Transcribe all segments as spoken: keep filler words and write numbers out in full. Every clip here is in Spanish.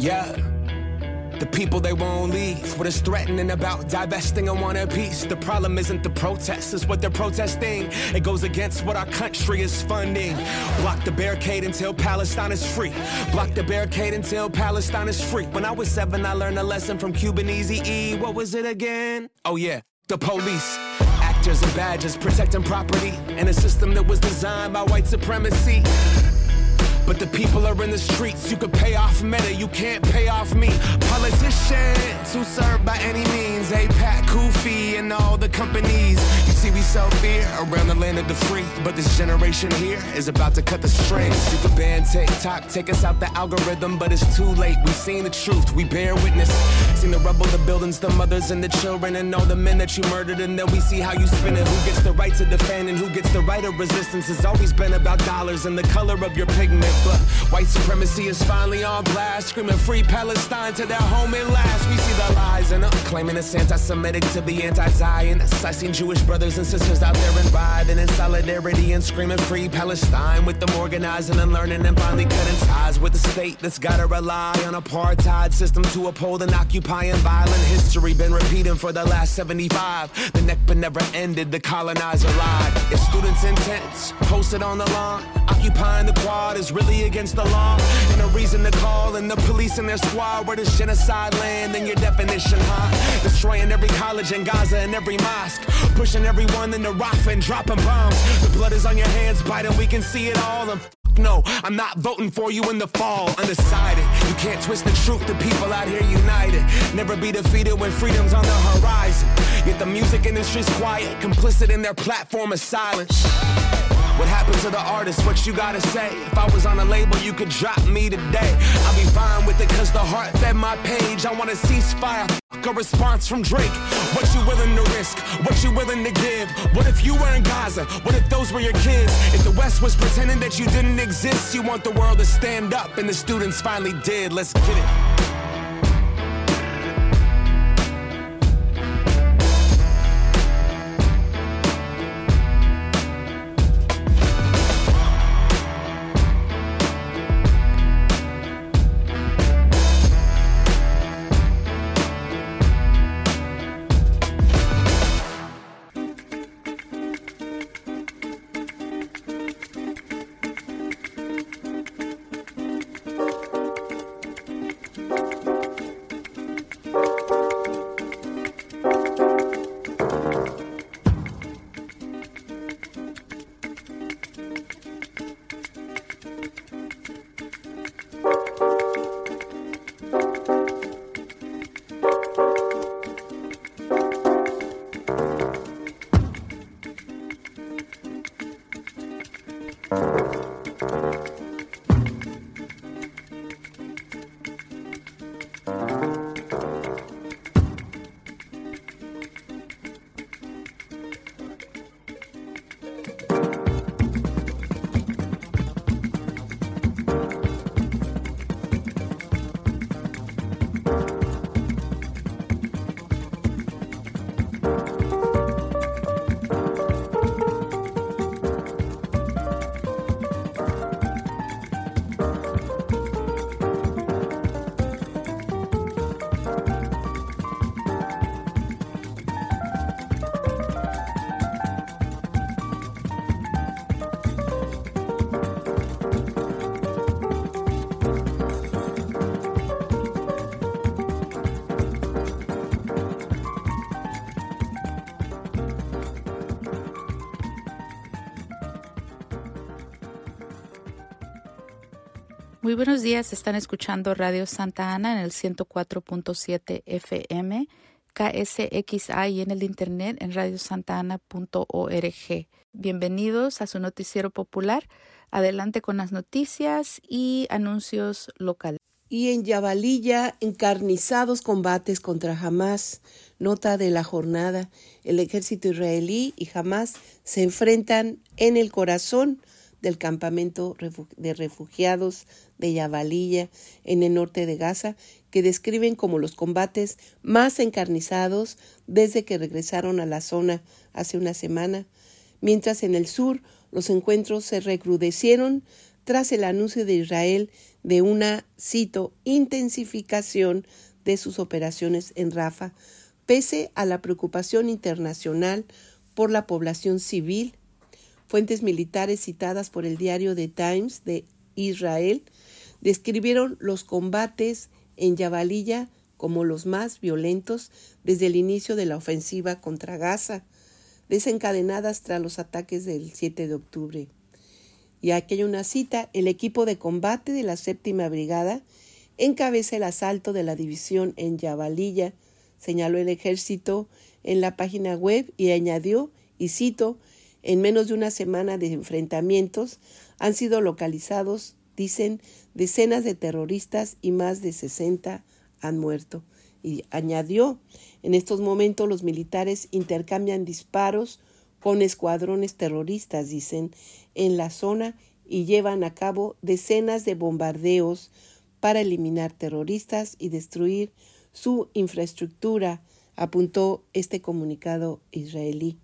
Yeah. The people, they won't leave. What is threatening about divesting and want a piece? The problem isn't the protests, it's what they're protesting. It goes against what our country is funding. Block the barricade until Palestine is free. Block the barricade until Palestine is free. When I was seven, I learned a lesson from Cuban Eazy-E. What was it again? Oh yeah, the police. Actors and badges protecting property in a system that was designed by white supremacy. But the people are in the streets. You can pay off Meta, you can't pay off me. Politicians who serve by any means, APAC, Kufi, and all the companies. You see, we sell fear around the land of the free, but this generation here is about to cut the strings. You can ban TikTok, take us out the algorithm, but it's too late. We've seen the truth, we bear witness. Seen the rubble, the buildings, the mothers and the children, and all the men that you murdered, and then we see how you spin it. Who gets the right to defend and who gets the right of resistance? It's always been about dollars and the color of your pigment. But white supremacy is finally on blast, screaming free Palestine to their home at last. We see the lies and uh, claiming it's anti-Semitic to be anti-Zionist. I seen Jewish brothers and sisters out there and riding in solidarity and screaming free Palestine, with them organizing and learning and finally cutting ties with the state that's gotta rely on apartheid system to uphold an occupying violent history. Been repeating for the last seventy-five. The Nakba never ended, the colonizer lied. If students' intents posted on the lawn, occupying the quad is really against the law, and a reason to call in the police and their squad. Where does genocide land in your definition, huh? Destroying every college in Gaza and every mosque, pushing everyone into Rafah and dropping bombs. The blood is on your hands, Biden, we can see it all. And no, I'm not voting for you in the fall. Undecided, you can't twist the truth. The people out here united, never be defeated when freedom's on the horizon. Yet the music industry's quiet, complicit in their platform of silence. What happened to the artist? What you gotta say? If I was on a label, you could drop me today. I'll be fine with it, cause the heart fed my page. I want a ceasefire, a response from Drake. What you willing to risk? What you willing to give? What if you were in Gaza? What if those were your kids? If the West was pretending that you didn't exist, you want the world to stand up, and the students finally did. Let's get it. Muy buenos días, están escuchando Radio Santa Ana en el ciento cuatro punto siete F M, K S X A y en el internet en radio santa ana punto org. Bienvenidos a su noticiero popular. Adelante con las noticias y anuncios locales. Y en Jabalilla, encarnizados combates contra Hamas. Nota de la jornada, el ejército israelí y Hamas se enfrentan en el corazón del campamento de refugiados de Jabalilla en el norte de Gaza, que describen como los combates más encarnizados desde que regresaron a la zona hace una semana, mientras en el sur los encuentros se recrudecieron tras el anuncio de Israel de una, cito, intensificación de sus operaciones en Rafah, pese a la preocupación internacional por la población civil. Fuentes militares citadas por el diario The Times de Israel describieron los combates en Jabalilla como los más violentos desde el inicio de la ofensiva contra Gaza, desencadenadas tras los ataques del siete de octubre. Y aquí hay una cita: el equipo de combate de la séptima brigada encabeza el asalto de la división en Jabalilla, señaló el ejército en la página web, y añadió, y cito, en menos de una semana de enfrentamientos han sido localizados, dicen, decenas de terroristas y más de sesenta han muerto. Y añadió, en estos momentos los militares intercambian disparos con escuadrones terroristas, dicen, en la zona, y llevan a cabo decenas de bombardeos para eliminar terroristas y destruir su infraestructura, apuntó este comunicado israelí.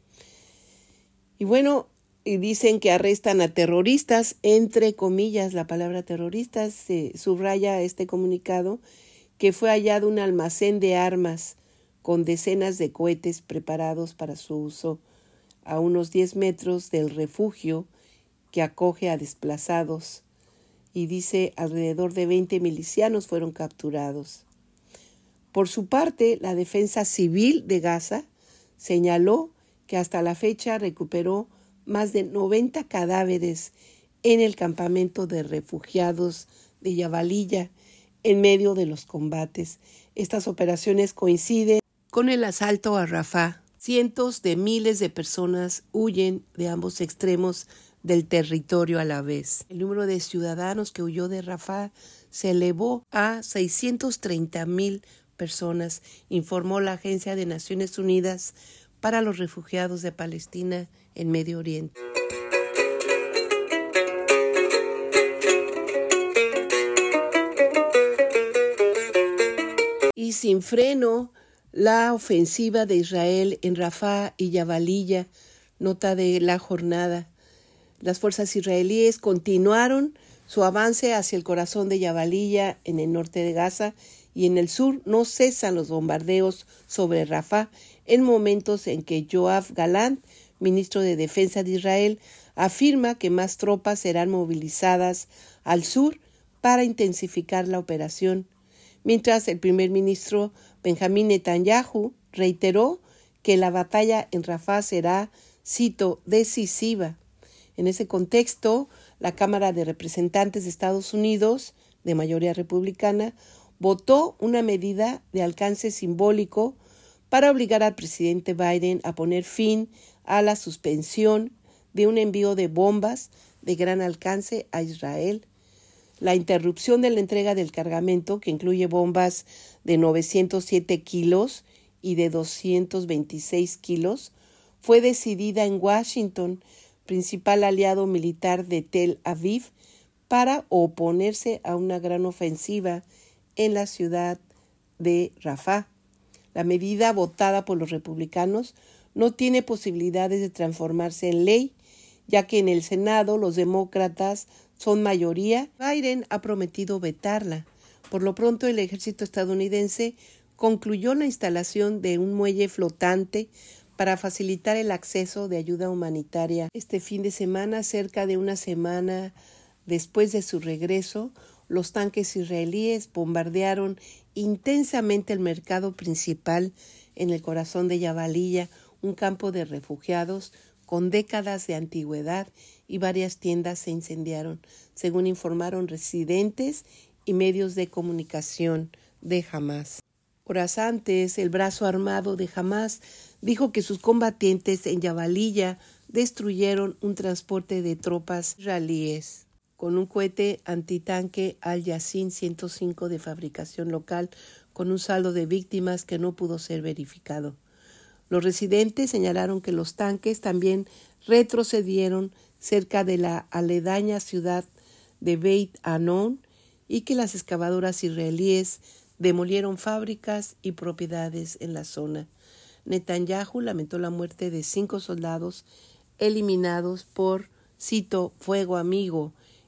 Y bueno, y dicen que arrestan a terroristas, entre comillas, la palabra terroristas, se subraya este comunicado, que fue hallado un almacén de armas con decenas de cohetes preparados para su uso a unos diez metros del refugio que acoge a desplazados, y dice alrededor de veinte milicianos fueron capturados. Por su parte, la Defensa Civil de Gaza señaló que hasta la fecha recuperó más de noventa cadáveres en el campamento de refugiados de Jabalilla en medio de los combates. Estas operaciones coinciden con el asalto a Rafah. Cientos de miles de personas huyen de ambos extremos del territorio a la vez. El número de ciudadanos que huyó de Rafah se elevó a seiscientos treinta mil personas, informó la Agencia de Naciones Unidas para los Refugiados de Palestina en Medio Oriente. Y sin freno, la ofensiva de Israel en Rafah y Jabalilla, nota de la jornada. Las fuerzas israelíes continuaron su avance hacia el corazón de Jabalilla en el norte de Gaza, y en el sur no cesan los bombardeos sobre Rafah en momentos en que Yoav Gallant, ministro de Defensa de Israel, afirma que más tropas serán movilizadas al sur para intensificar la operación, mientras el primer ministro Benjamín Netanyahu reiteró que la batalla en Rafah será, cito, decisiva. En ese contexto, la Cámara de Representantes de Estados Unidos, de mayoría republicana, votó una medida de alcance simbólico para obligar al presidente Biden a poner fin a la suspensión de un envío de bombas de gran alcance a Israel. La interrupción de la entrega del cargamento, que incluye bombas de novecientos siete kilos y de doscientos veintiséis kilos, fue decidida en Washington, principal aliado militar de Tel Aviv, para oponerse a una gran ofensiva en la ciudad de Rafah. La medida votada por los republicanos no tiene posibilidades de transformarse en ley, ya que en el Senado los demócratas son mayoría. Biden ha prometido vetarla. Por lo pronto, el ejército estadounidense concluyó la instalación de un muelle flotante para facilitar el acceso de ayuda humanitaria. Este fin de semana, cerca de una semana después de su regreso, los tanques israelíes bombardearon intensamente el mercado principal en el corazón de Jabalilla, un campo de refugiados con décadas de antigüedad, y varias tiendas se incendiaron, según informaron residentes y medios de comunicación de Hamás. Horas antes, el brazo armado de Hamás dijo que sus combatientes en Jabalilla destruyeron un transporte de tropas israelíes con un cohete antitanque Al-Yassin ciento cinco de fabricación local, con un saldo de víctimas que no pudo ser verificado. Los residentes señalaron que los tanques también retrocedieron cerca de la aledaña ciudad de Beit Anon y que las excavadoras israelíes demolieron fábricas y propiedades en la zona. Netanyahu lamentó la muerte de cinco soldados eliminados por, cito, fuego amigo,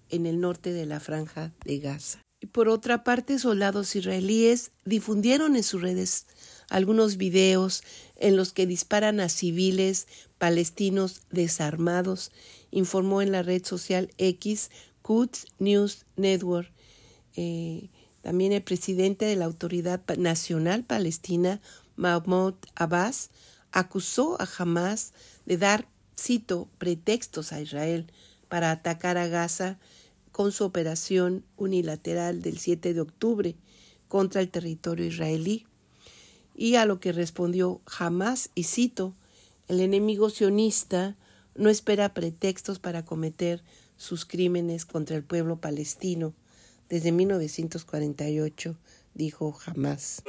en el norte de la Franja de Gaza. Y por otra parte, soldados israelíes difundieron en sus redes algunos videos en los que disparan a civiles palestinos desarmados, informó en la red social X Quds News Network. Eh, también el presidente de la Autoridad Nacional Palestina, Mahmoud Abbas, acusó a Hamas de dar, cito, pretextos a Israel para atacar a Gaza con su operación unilateral del siete de octubre contra el territorio israelí. Y a lo que respondió Hamas, y cito, el enemigo sionista no espera pretextos para cometer sus crímenes contra el pueblo palestino desde mil novecientos cuarenta y ocho, dijo Hamas.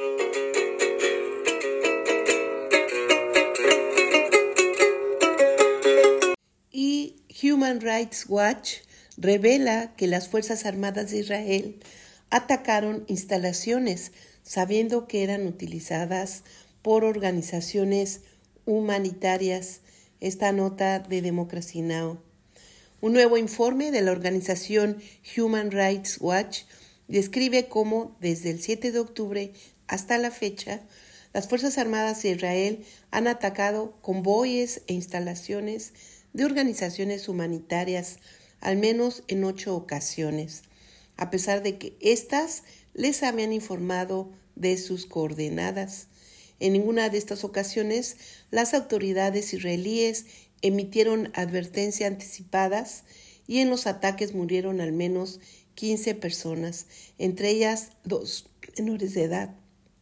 Y Human Rights Watch revela que las Fuerzas Armadas de Israel atacaron instalaciones sabiendo que eran utilizadas por organizaciones humanitarias. Esta nota de Democracy Now! Un nuevo informe de la organización Human Rights Watch describe cómo desde el siete de octubre hasta la fecha, las Fuerzas Armadas de Israel han atacado convoyes e instalaciones de organizaciones humanitarias, al menos en ocho ocasiones, a pesar de que éstas les habían informado de sus coordenadas. En ninguna de estas ocasiones, las autoridades israelíes emitieron advertencias anticipadas y en los ataques murieron al menos quince personas, entre ellas dos menores de edad,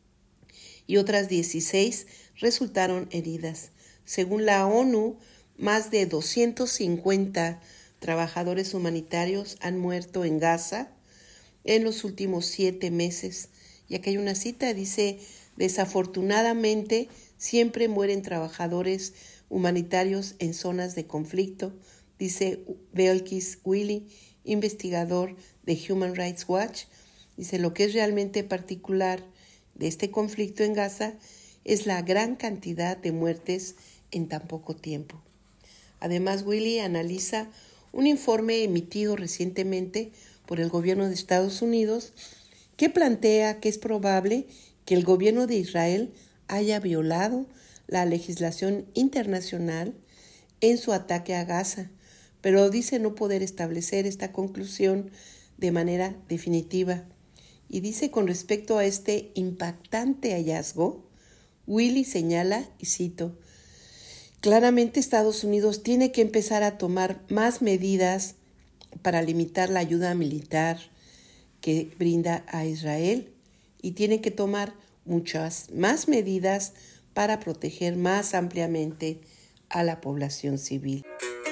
y otras dieciséis resultaron heridas. Según la ONU, más de doscientos cincuenta trabajadores humanitarios han muerto en Gaza en los últimos siete meses. Y aquí hay una cita, dice, desafortunadamente siempre mueren trabajadores humanitarios en zonas de conflicto, dice Belkis Willy, investigador de Human Rights Watch. Dice, lo que es realmente particular de este conflicto en Gaza es la gran cantidad de muertes en tan poco tiempo. Además, Willy analiza un informe emitido recientemente por el gobierno de Estados Unidos que plantea que es probable que el gobierno de Israel haya violado la legislación internacional en su ataque a Gaza, pero dice no poder establecer esta conclusión de manera definitiva. Y dice con respecto a este impactante hallazgo, Willy señala, y cito, claramente Estados Unidos tiene que empezar a tomar más medidas para limitar la ayuda militar que brinda a Israel y tiene que tomar muchas más medidas para proteger más ampliamente a la población civil.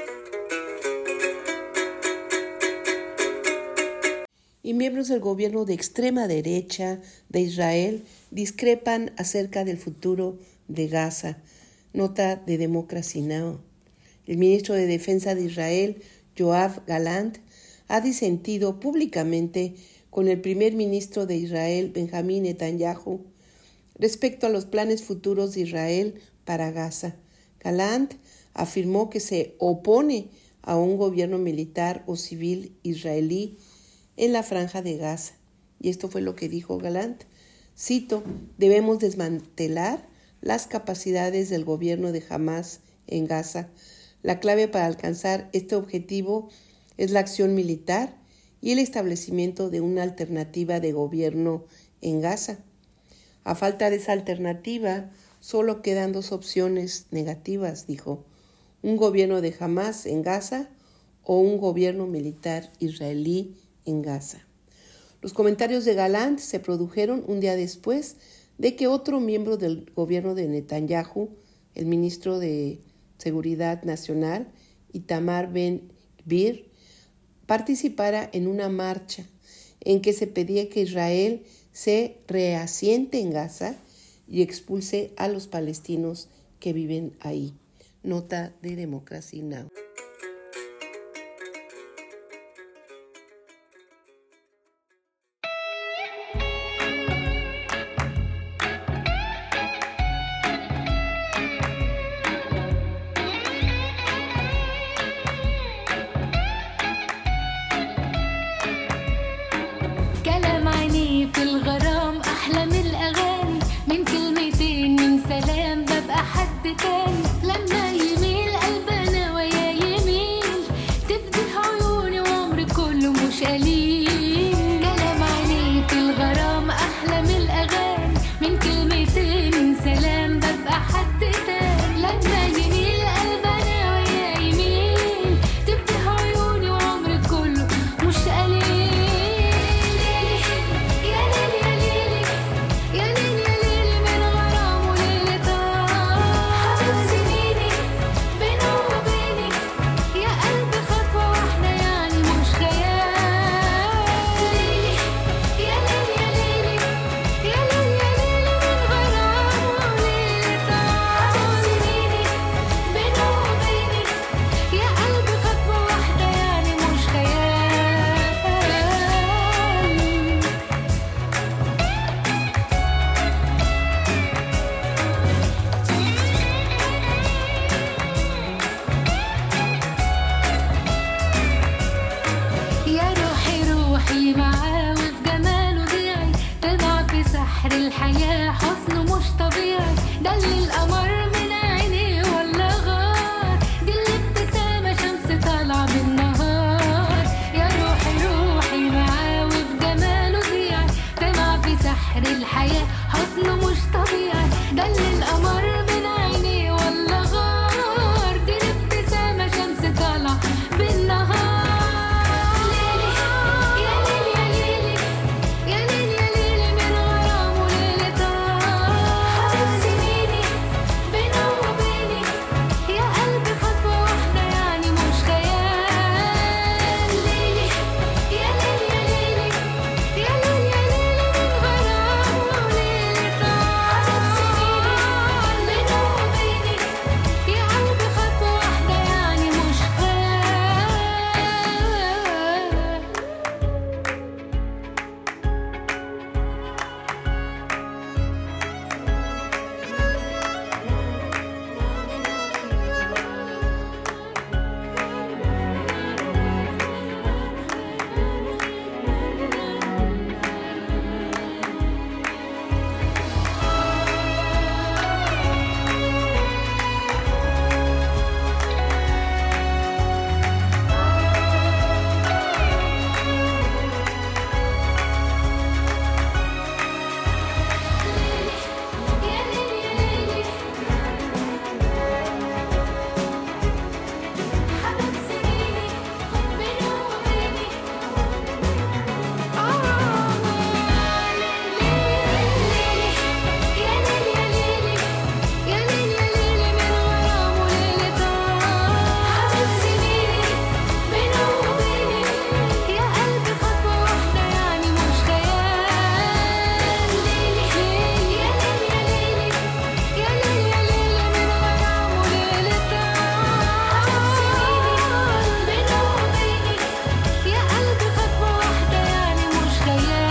Y miembros del gobierno de extrema derecha de Israel discrepan acerca del futuro de Gaza. Nota de Democracy Now! El ministro de Defensa de Israel, Yoav Gallant, ha disentido públicamente con el primer ministro de Israel, Benjamín Netanyahu, respecto a los planes futuros de Israel para Gaza. Gallant afirmó que se opone a un gobierno militar o civil israelí en la Franja de Gaza. Y esto fue lo que dijo Gallant. Cito, debemos desmantelar las capacidades del gobierno de Hamas en Gaza. La clave para alcanzar este objetivo es la acción militar y el establecimiento de una alternativa de gobierno en Gaza. A falta de esa alternativa, solo quedan dos opciones negativas, dijo, un gobierno de Hamas en Gaza o un gobierno militar israelí en Gaza. Los comentarios de Gallant se produjeron un día después de que otro miembro del gobierno de Netanyahu, el ministro de Seguridad Nacional, Itamar Ben-Gvir, participara en una marcha en que se pedía que Israel se reasiente en Gaza y expulse a los palestinos que viven ahí. Nota de Democracy Now! مش قليل، كلام عليك الغرام أحلى من الأغاني، من كلمتين سلام ببقى حد تاني، لما يميل قلبنا ويا يميل تفتح عيوني وعمري كله مش قليل. يا ليل يا ليلي يا ليل يا ليلي من غرام وليلة طار، حبيب سنيني بينه وبيني يا قلبي خطوة واحدة يعني مش خيال. يا ليل يا ليلي يا ليل يا ليلي من غرام وليلة طار، حبيب سنيني بينه وبيني يا قلبي خطوة واحدة يعني مش خيال. يا روحي روحي معاه وفي جماله ضيعي، تضع في سحر الحياة حسنه مش طبيعي، ده اللي القمر من عينيه ولا غار، دي الابتسامة شمس طالعة بالنهار. يا روحي روحي معاه وفي جماله ضيعي، تضع في سحر الحياة حسنه مش طبيعي، ده اللي القمر من عينيه ولا غار، دي الابتسامة شمس طالعة بالنهار. يا ليل يا ليلي يا ليل يا ليلي من غرام وليلة طار، حبيب سنيني بينه وبيني يا قلبي خطوة واحدة يعني مش خيال. ليلي يا ليل يا ليلي يا ليل يا ليلي من غرام وليلة طار، حبيب سنيني بينه وبيني يا قلبي خطوة واحدة يعني مش خيال. يا ليل يا ليلي حبيب سنيني بينه وبيني آه ليلي يا ليل يا ليلي يا ليل يا ليلي من غرام وليلة طار، حبيب سنيني بينه وبيني يا قلبي خطوة واحدة يعني مش خيال. ليلي يا ليل يا ليلي يا ليل يا ليلي من غرام وليلة طار، حبيب سنيني بينه وبيني يا قلبي خطوة واحدة يعني مش خيال.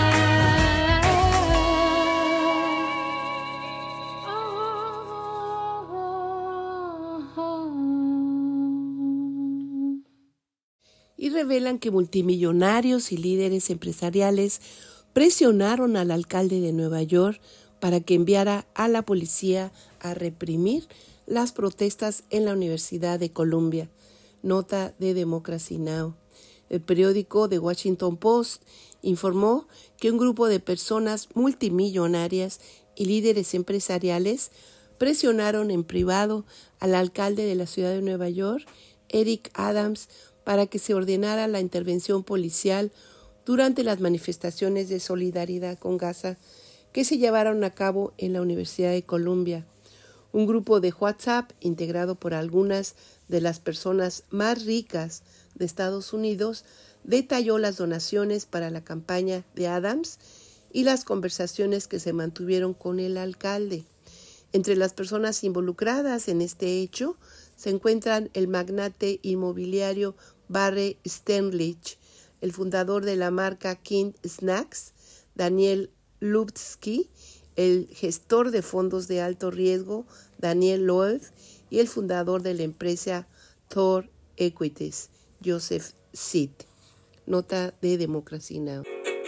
Y revelan que multimillonarios y líderes empresariales presionaron al alcalde de Nueva York para que enviara a la policía a reprimir las protestas en la Universidad de Columbia. Nota de Democracy Now! El periódico The Washington Post informó que un grupo de personas multimillonarias y líderes empresariales presionaron en privado al alcalde de la ciudad de Nueva York, Eric Adams, para que se ordenara la intervención policial durante las manifestaciones de solidaridad con Gaza que se llevaron a cabo en la Universidad de Columbia. Un grupo de WhatsApp integrado por algunas de las personas más ricas de Estados Unidos detalló las donaciones para la campaña de Adams y las conversaciones que se mantuvieron con el alcalde. Entre las personas involucradas en este hecho se encuentran el magnate inmobiliario Barry Sternlich, el fundador de la marca King Snacks, Daniel Lubsky, el gestor de fondos de alto riesgo Daniel Loeb y el fundador de la empresa Thor Equities, Joseph Seed. Nota de Democracy Now!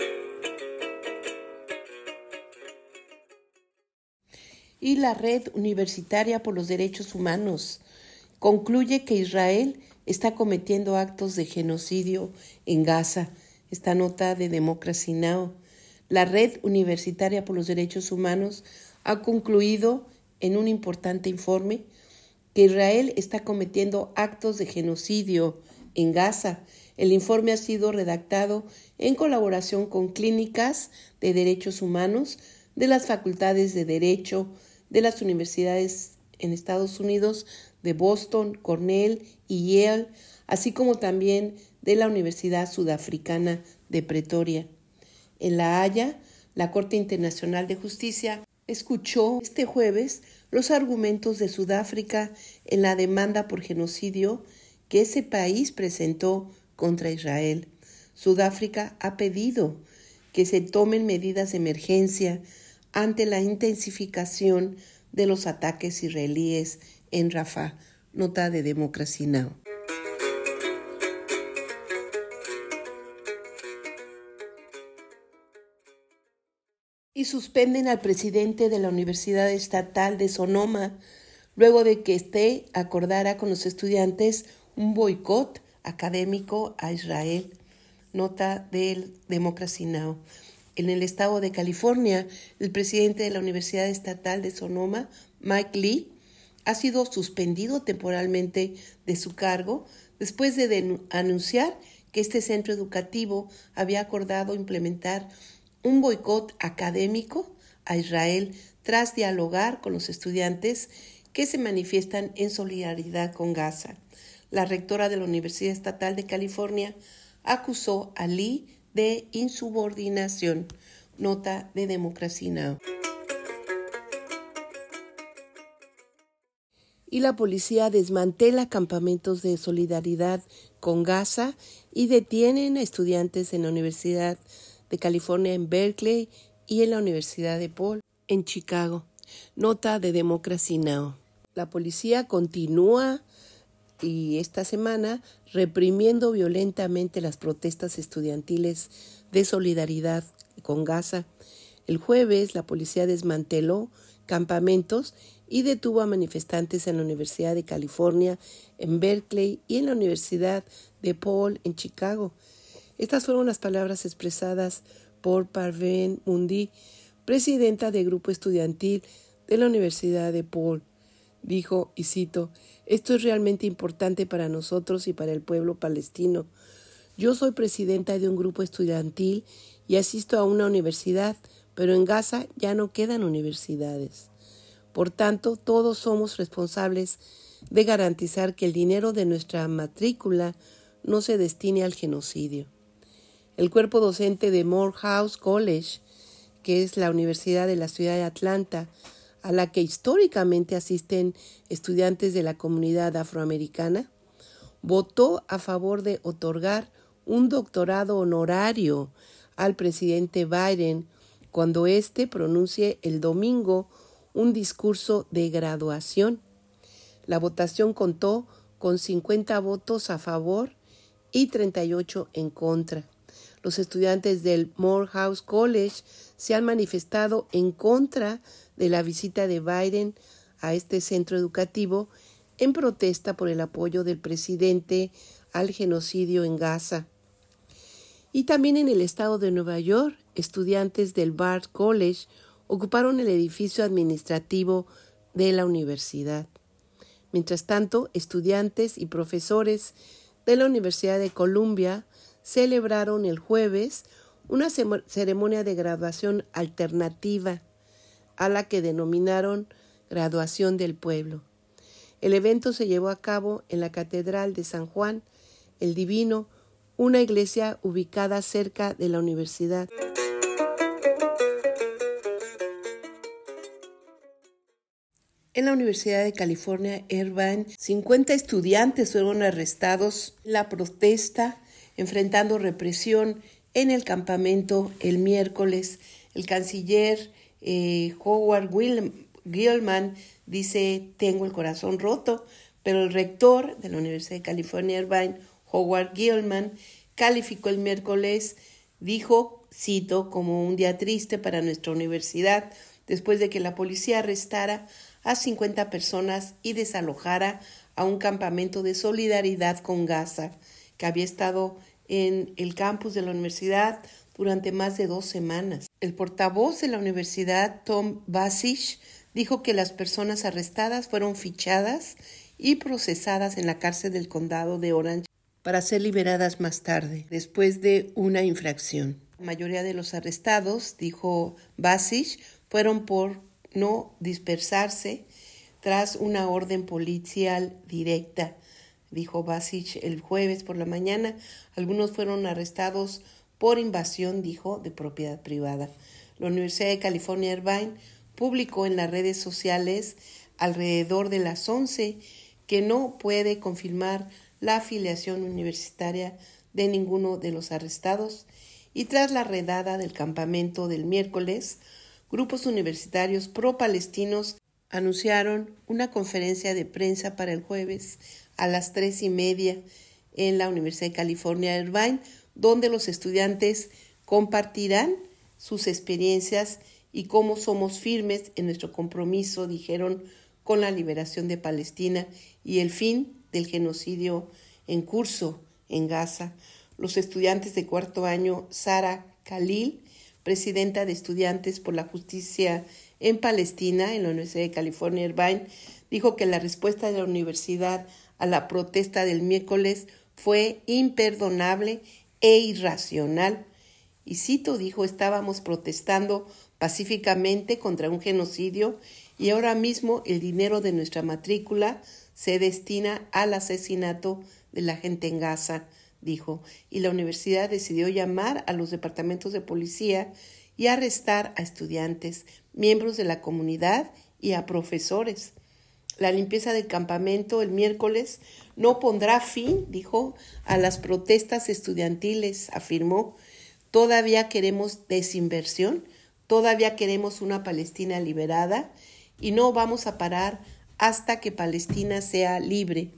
Y la Red Universitaria por los Derechos Humanos concluye que Israel está cometiendo actos de genocidio en Gaza. esta nota de Democracy Now! La Red Universitaria por los Derechos Humanos ha concluido en un importante informe que Israel está cometiendo actos de genocidio en Gaza. El informe ha sido redactado en colaboración con clínicas de derechos humanos de las facultades de Derecho de las universidades en Estados Unidos de Boston, Cornell y Yale, así como también de la Universidad Sudafricana de Pretoria. En La Haya, la Corte Internacional de Justicia escuchó este jueves los argumentos de Sudáfrica en la demanda por genocidio que ese país presentó contra Israel. Sudáfrica ha pedido que se tomen medidas de emergencia ante la intensificación de los ataques israelíes en Rafah. Nota de Democracy Now! Y suspenden al presidente de la Universidad Estatal de Sonoma luego de que éste acordara con los estudiantes un boicot académico a Israel. Nota del Democracy Now! En el estado de California, el presidente de la Universidad Estatal de Sonoma, Mike Lee, ha sido suspendido temporalmente de su cargo después de denun- anunciar que este centro educativo había acordado implementar un boicot académico a Israel tras dialogar con los estudiantes que se manifiestan en solidaridad con Gaza. La rectora de la Universidad Estatal de California acusó a Lee de insubordinación. Nota de Democracy Now! Y la policía desmantela campamentos de solidaridad con Gaza y detienen a estudiantes en la Universidad de California en Berkeley y en la Universidad de Paul en Chicago. Nota de Democracy Now! La policía continúa y esta semana reprimiendo violentamente las protestas estudiantiles de solidaridad con Gaza. El jueves la policía desmanteló campamentos y detuvo a manifestantes en la Universidad de California en Berkeley y en la Universidad de Paul en Chicago. Estas fueron las palabras expresadas por Parveen Mundi, presidenta del grupo estudiantil de la Universidad de Paul. Dijo, y cito, «Esto es realmente importante para nosotros y para el pueblo palestino. Yo soy presidenta de un grupo estudiantil y asisto a una universidad, pero en Gaza ya no quedan universidades. Por tanto, todos somos responsables de garantizar que el dinero de nuestra matrícula no se destine al genocidio». El cuerpo docente de Morehouse College, que es la universidad de la ciudad de Atlanta, a la que históricamente asisten estudiantes de la comunidad afroamericana, votó a favor de otorgar un doctorado honorario al presidente Biden cuando éste pronuncie el domingo un discurso de graduación. La votación contó con cincuenta votos a favor y treinta y ocho en contra. Los estudiantes del Morehouse College se han manifestado en contra de la visita de Biden a este centro educativo en protesta por el apoyo del presidente al genocidio en Gaza. Y también en el estado de Nueva York, estudiantes del Bard College ocuparon el edificio administrativo de la universidad. Mientras tanto, estudiantes y profesores de la Universidad de Columbia celebraron el jueves una ceremonia de graduación alternativa a la que denominaron Graduación del Pueblo. El evento se llevó a cabo en la Catedral de San Juan el Divino, una iglesia ubicada cerca de la universidad. En la Universidad de California, Irvine, cincuenta estudiantes fueron arrestados en la protesta, enfrentando represión en el campamento el miércoles. El canciller eh, Howard Gilman dice, tengo el corazón roto, pero el rector de la Universidad de California, Irvine, Howard Gilman, calificó el miércoles, dijo, cito, como un día triste para nuestra universidad, después de que la policía arrestara a cincuenta personas y desalojara a un campamento de solidaridad con Gaza, que había estado en el campus de la universidad durante más de dos semanas. El portavoz de la universidad, Tom Basic, dijo que las personas arrestadas fueron fichadas y procesadas en la cárcel del condado de Orange para ser liberadas más tarde, después de una infracción. La mayoría de los arrestados, dijo Basic, fueron por no dispersarse tras una orden policial directa, dijo Basic el jueves por la mañana. Algunos fueron arrestados por invasión, dijo, de propiedad privada. La Universidad de California, Irvine, publicó en las redes sociales alrededor de las once que no puede confirmar la afiliación universitaria de ninguno de los arrestados, y tras la redada del campamento del miércoles, grupos universitarios pro-palestinos anunciaron una conferencia de prensa para el jueves a las tres y media en la Universidad de California, Irvine, donde los estudiantes compartirán sus experiencias y cómo somos firmes en nuestro compromiso, dijeron, con la liberación de Palestina y el fin del genocidio en curso en Gaza. Los estudiantes de cuarto año, Sara Khalil, presidenta de Estudiantes por la Justicia en Palestina en la Universidad de California, Irvine, dijo que la respuesta de la universidad a la protesta del miércoles fue imperdonable e irracional. Y cito, dijo, estábamos protestando pacíficamente contra un genocidio y ahora mismo el dinero de nuestra matrícula se destina al asesinato de la gente en Gaza, dijo, y la universidad decidió llamar a los departamentos de policía y arrestar a estudiantes, miembros de la comunidad y a profesores. La limpieza del campamento el miércoles no pondrá fin, dijo, a las protestas estudiantiles, afirmó. Todavía queremos desinversión, todavía queremos una Palestina liberada y no vamos a parar hasta que Palestina sea libre.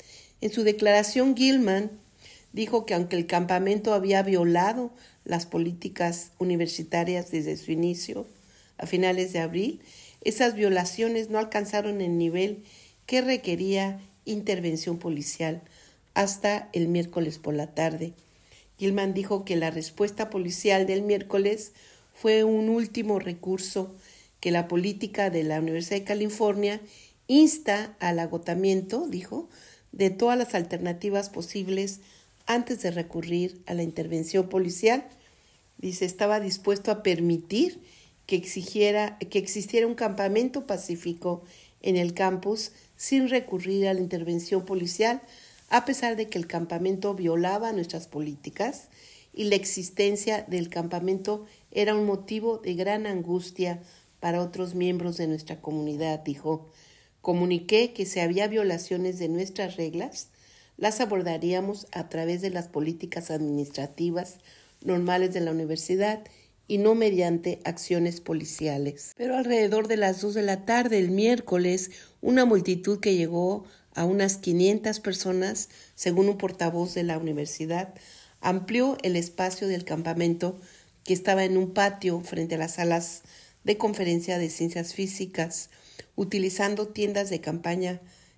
En su declaración, Gilman dijo que aunque el campamento había violado las políticas universitarias desde su inicio, a finales de abril, esas violaciones no alcanzaron el nivel que requería intervención policial hasta el miércoles por la tarde. Gilman dijo que la respuesta policial del miércoles fue un último recurso, que la política de la Universidad de California insta al agotamiento, dijo, de todas las alternativas posibles antes de recurrir a la intervención policial. Dice, estaba dispuesto a permitir que, exigiera, que existiera un campamento pacífico en el campus sin recurrir a la intervención policial, a pesar de que el campamento violaba nuestras políticas y la existencia del campamento era un motivo de gran angustia para otros miembros de nuestra comunidad, dijo. Comuniqué que si había violaciones de nuestras reglas, las abordaríamos a través de las políticas administrativas normales de la universidad y no mediante acciones policiales. Pero alrededor de las dos de la tarde el miércoles, una multitud que llegó a unas quinientas personas, según un portavoz de la universidad, amplió el espacio del campamento que estaba en un patio frente a las salas de conferencia de ciencias físicas, utilizando tiendas de campaña,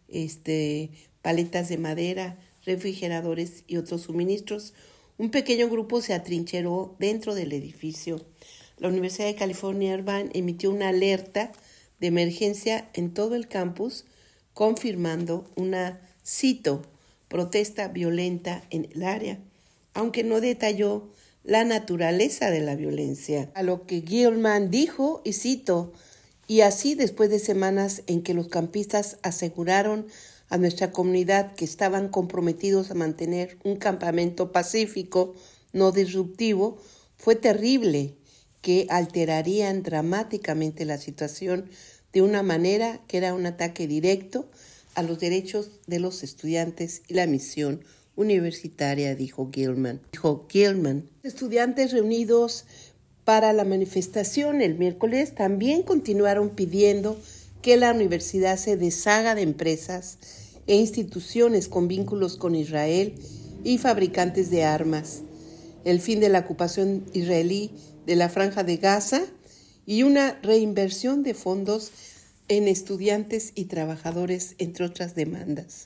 este, paletas de madera, refrigeradores y otros suministros. Un pequeño grupo se atrincheró dentro del edificio. La Universidad de California, Irvine, emitió una alerta de emergencia en todo el campus, confirmando una, cito, protesta violenta en el área, aunque no detalló la naturaleza de la violencia. A lo que Gilman dijo, y cito, y así después de semanas en que los campistas aseguraron a nuestra comunidad que estaban comprometidos a mantener un campamento pacífico, no disruptivo, fue terrible que alterarían dramáticamente la situación de una manera que era un ataque directo a los derechos de los estudiantes y la misión universitaria, dijo Gilman. Dijo Gilman. Estudiantes reunidos para la manifestación el miércoles también continuaron pidiendo que la universidad se deshaga de empresas e instituciones con vínculos con Israel y fabricantes de armas, el fin de la ocupación israelí de la Franja de Gaza y una reinversión de fondos en estudiantes y trabajadores, entre otras demandas.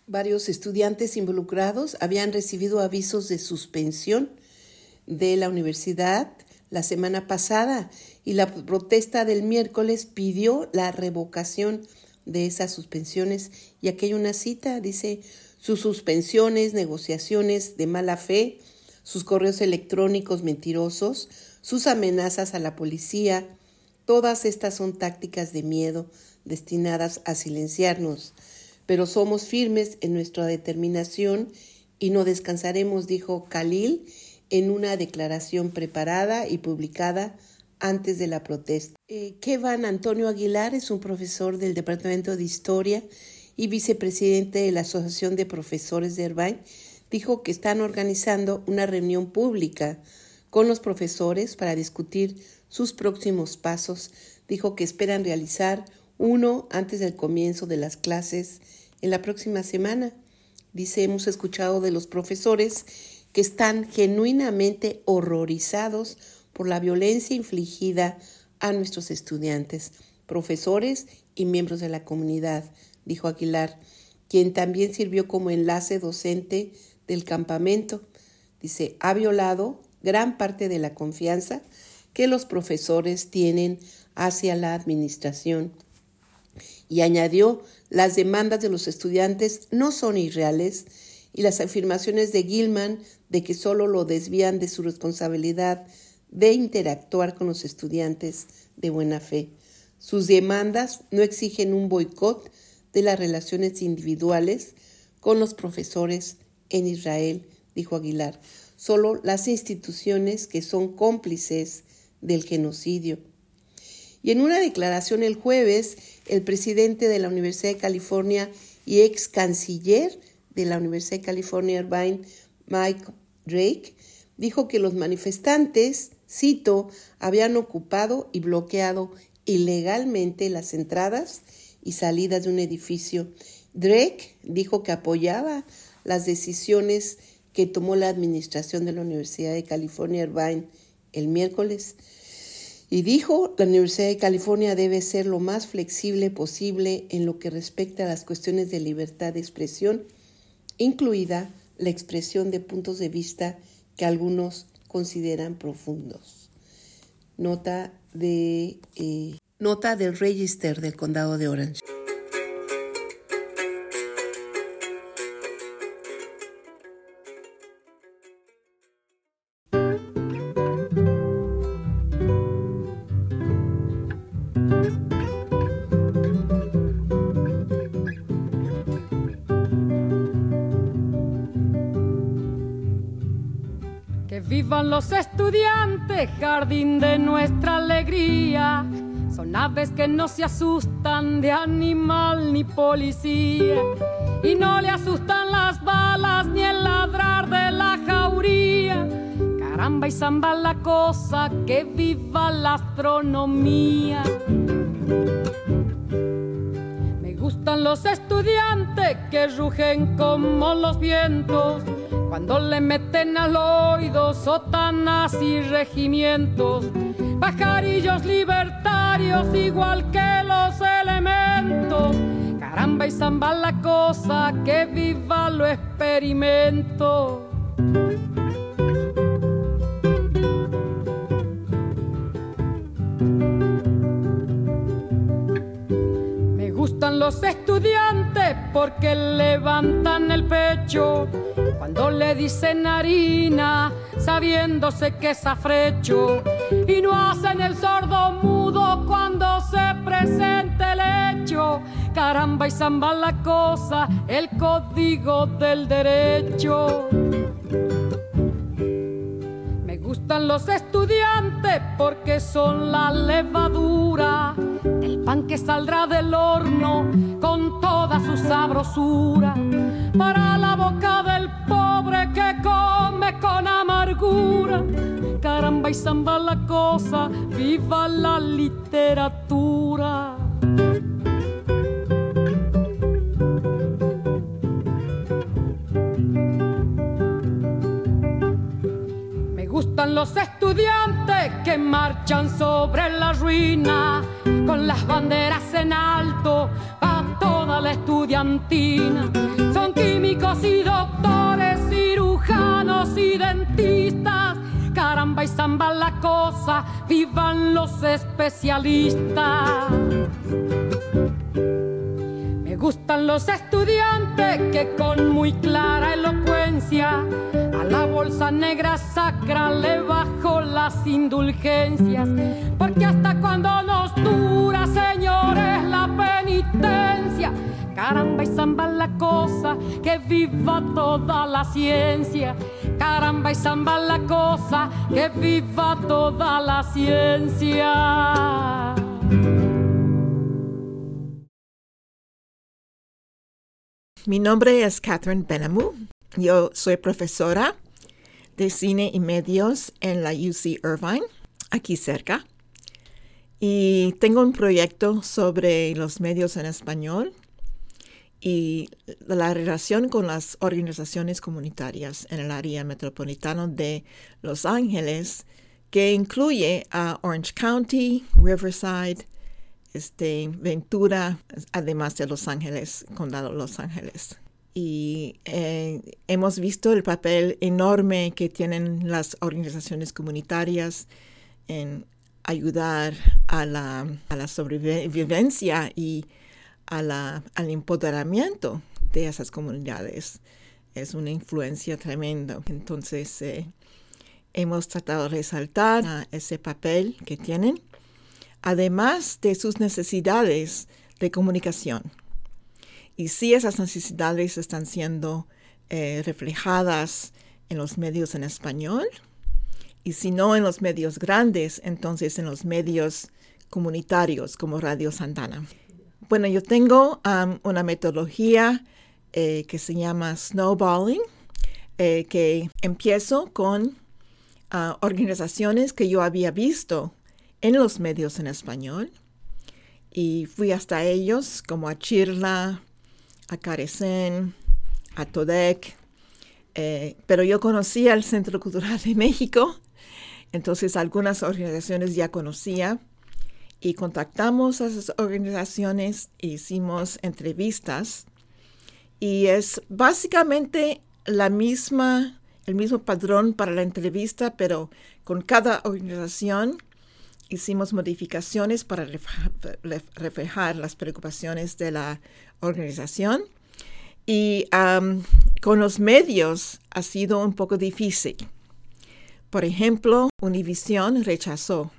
Varios estudiantes involucrados habían recibido avisos de suspensión de la universidad la semana pasada y la protesta del miércoles pidió la revocación de esas suspensiones. Y aquí hay una cita, dice: sus suspensiones, negociaciones de mala fe, sus correos electrónicos mentirosos, sus amenazas a la policía, todas estas son tácticas de miedo destinadas a silenciarnos. Pero somos firmes en nuestra determinación y no descansaremos, dijo Khalil en una declaración preparada y publicada antes de la protesta. Eh, Kevan Antonio Aguilar es un profesor del Departamento de Historia y vicepresidente de la Asociación de Profesores de Irvine. Dijo que están organizando una reunión pública con los profesores para discutir sus próximos pasos. Dijo que esperan realizar uno antes del comienzo de las clases en la próxima semana. Dice: hemos escuchado de los profesores que están genuinamente horrorizados por la violencia infligida a nuestros estudiantes, profesores y miembros de la comunidad, dijo Aguilar, quien también sirvió como enlace docente del campamento. Dice: ha violado gran parte de la confianza que los profesores tienen hacia la administración. Y añadió: las demandas de los estudiantes no son irreales y las afirmaciones de Gilman de que solo lo desvían de su responsabilidad de interactuar con los estudiantes de buena fe. Sus demandas no exigen un boicot de las relaciones individuales con los profesores en Israel, dijo Aguilar, solo las instituciones que son cómplices del genocidio. Y en una declaración el jueves, el presidente de la Universidad de California y ex canciller de la Universidad de California Irvine, Mike Drake, dijo que los manifestantes, cito, habían ocupado y bloqueado ilegalmente las entradas y salidas de un edificio. Drake dijo que apoyaba las decisiones que tomó la administración de la Universidad de California Irvine el miércoles. Y dijo: la Universidad de California debe ser lo más flexible posible en lo que respecta a las cuestiones de libertad de expresión, incluida la expresión de puntos de vista que algunos consideran profundos. Nota de eh, nota del Register del Condado de Orange. Vivan los estudiantes, jardín de nuestra alegría. Son aves que no se asustan de animal ni policía. Y no le asustan las balas ni el ladrar de la jauría. Caramba y zamba la cosa, que viva la astronomía. Me gustan los estudiantes que rugen como los vientos, cuando le meten al oído sotanas y regimientos, pajarillos libertarios igual que los elementos. Caramba y zamba la cosa, que viva lo experimento. Me gustan los estudiantes porque levantan el pecho cuando le dicen harina, sabiéndose que es afrecho, y no hacen el sordo mudo cuando se presente el hecho. Caramba y zamba la cosa, el código del derecho. Me gustan los estudiantes porque son la levadura del pan que saldrá del horno con toda su sabrosura, para la boca del pobre que come con amargura. Caramba y zamba la cosa, viva la literatura. Me gustan los estudiantes que marchan sobre la ruina con las banderas en alto a toda la estudiantina. Son químicos y doctores, cirujanos y dentistas. Caramba y zamba la cosa, vivan los especialistas. Me gustan los estudiantes que con muy clara elocuencia a la bolsa negra sacra le bajo las indulgencias. Porque hasta cuando nos dura, señores, la penitencia. Caramba y zamba la cosa, que viva toda la ciencia. Caramba y zamba la cosa, que viva toda la ciencia. Mi nombre es Catherine Benamou. Yo soy profesora de cine y medios en la U C Irvine, aquí cerca. Y tengo un proyecto sobre los medios en español y la relación con las organizaciones comunitarias en el área metropolitana de Los Ángeles, que incluye a Orange County, Riverside, este, Ventura, además de Los Ángeles, Condado de Los Ángeles. Y eh, hemos visto el papel enorme que tienen las organizaciones comunitarias en ayudar a la, a la sobrevivencia y a la, al empoderamiento de esas comunidades. Es una influencia tremenda. Entonces, eh, hemos tratado de resaltar uh, ese papel que tienen, además de sus necesidades de comunicación. Y si esas necesidades están siendo eh, reflejadas en los medios en español, y si no en los medios grandes, entonces en los medios comunitarios como Radio Santana. Bueno, yo tengo um, una metodología eh, que se llama snowballing, eh, que empiezo con uh, organizaciones que yo había visto en los medios en español y fui hasta ellos como a Chirla, a Carecén, a Todec, eh, pero yo conocía el Centro Cultural de México, entonces algunas organizaciones ya conocía y contactamos a esas organizaciones e hicimos entrevistas y es básicamente la misma, el mismo padrón para la entrevista, pero con cada organización hicimos modificaciones para reflejar las preocupaciones de la organización. Y um, con los medios ha sido un poco difícil. Por ejemplo, Univision rechazó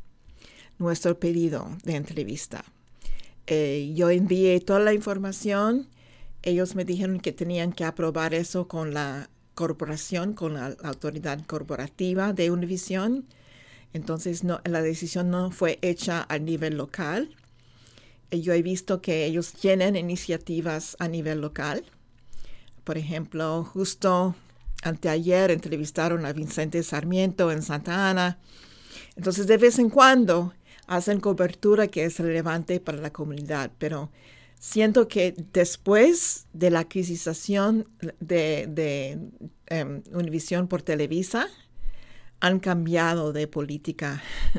nuestro pedido de entrevista. Eh, yo envié toda la información. Ellos me dijeron que tenían que aprobar eso con la corporación, con la, la autoridad corporativa de Univision. Entonces, no, la decisión no fue hecha a nivel local. Yo he visto que ellos tienen iniciativas a nivel local. Por ejemplo, justo anteayer entrevistaron a Vicente Sarmiento en Santa Ana. Entonces, de vez en cuando hacen cobertura que es relevante para la comunidad. Pero siento que después de la adquisición de, de um, Univision por Televisa, han cambiado de política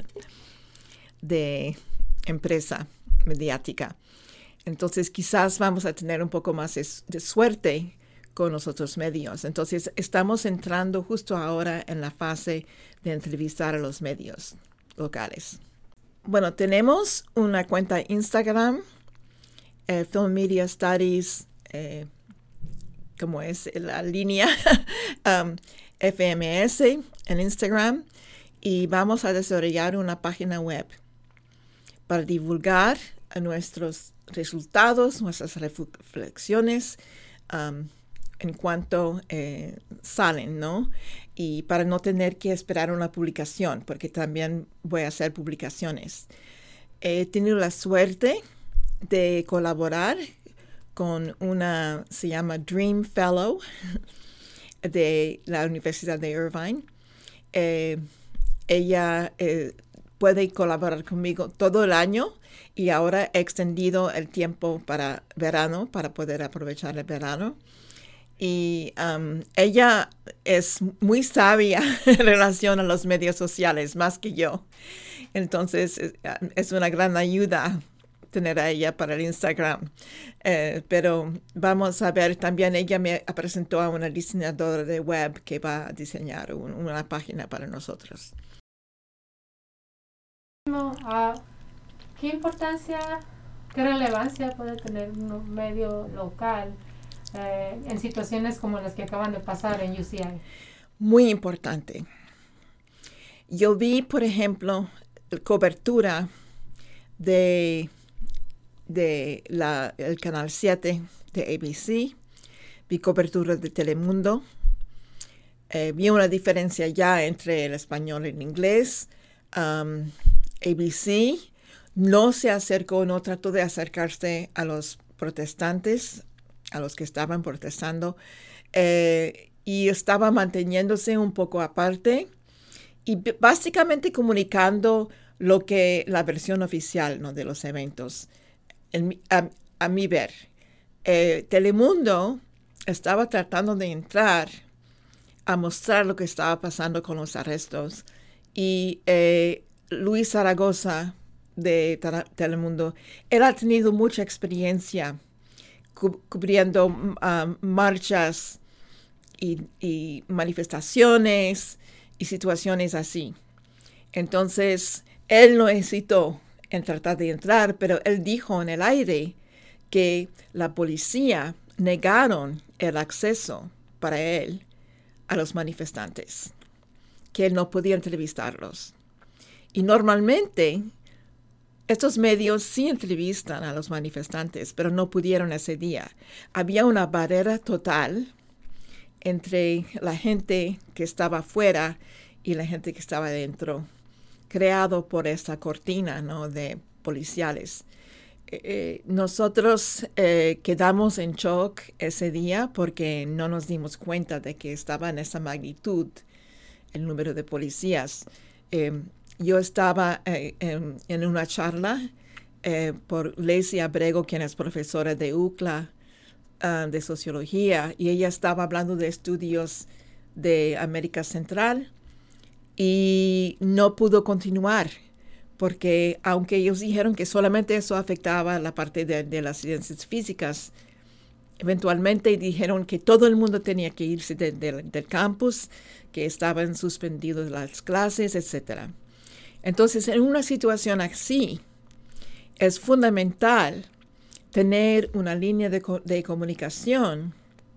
de empresa mediática. Entonces, quizás vamos a tener un poco más de suerte con los otros medios. Entonces, estamos entrando justo ahora en la fase de entrevistar a los medios locales. Bueno, tenemos una cuenta Instagram, eh, Film Media Studies, eh, como es la línea, um, F M S en Instagram, y vamos a desarrollar una página web para divulgar nuestros resultados, nuestras reflexiones um, en cuanto eh, salen, ¿no? Y para no tener que esperar una publicación, porque también voy a hacer publicaciones. He tenido la suerte de colaborar con una, se llama Dream Fellow, de la Universidad de Irvine. Eh, ella eh, puede colaborar conmigo todo el año y ahora he extendido el tiempo para verano, para poder aprovechar el verano. Y um, ella es muy sabia en relación a los medios sociales, más que yo. Entonces, es, es una gran ayuda tener a ella para el Instagram. Eh, pero vamos a ver, también ella me presentó a una diseñadora de web que va a diseñar un, una página para nosotros. Uh, ¿Qué importancia, qué relevancia puede tener un medio local eh, en situaciones como las que acaban de pasar en U C I? Muy importante. Yo vi, por ejemplo, cobertura de, de la, el Canal siete de A B C, vi cobertura de Telemundo, eh, vi una diferencia ya entre el español y el inglés. Um, A B C no se acercó, no trató de acercarse a los protestantes, a los que estaban protestando, eh, y estaba manteniéndose un poco aparte y b- básicamente comunicando lo que la versión oficial, ¿no?, de los eventos. En mi- a, a mi ver, eh, Telemundo estaba tratando de entrar a mostrar lo que estaba pasando con los arrestos y eh, Luis Zaragoza de Tara- Telemundo, él ha tenido mucha experiencia cu- cubriendo um, marchas y, y manifestaciones y situaciones así. Entonces, él no hesitó en tratar de entrar, pero él dijo en el aire que la policía negaron el acceso para él a los manifestantes, que él no podía entrevistarlos. Y normalmente estos medios sí entrevistan a los manifestantes, pero no pudieron ese día. Había una barrera total entre la gente que estaba afuera y la gente que estaba dentro, creado por esta cortina, ¿no?, de policiales. Eh, nosotros eh, quedamos en shock ese día porque no nos dimos cuenta de que estaba en esa magnitud el número de policías. Eh, yo estaba eh, en, en una charla eh, por Lacey Abrego, quien es profesora de U C L A uh, de sociología, y ella estaba hablando de estudios de América Central y no pudo continuar porque aunque ellos dijeron que solamente eso afectaba la parte de, de las ciencias físicas, eventualmente dijeron que todo el mundo tenía que irse de, de, del campus, que estaban suspendidas las clases, etcétera. Entonces, en una situación así, es fundamental tener una línea de, de comunicación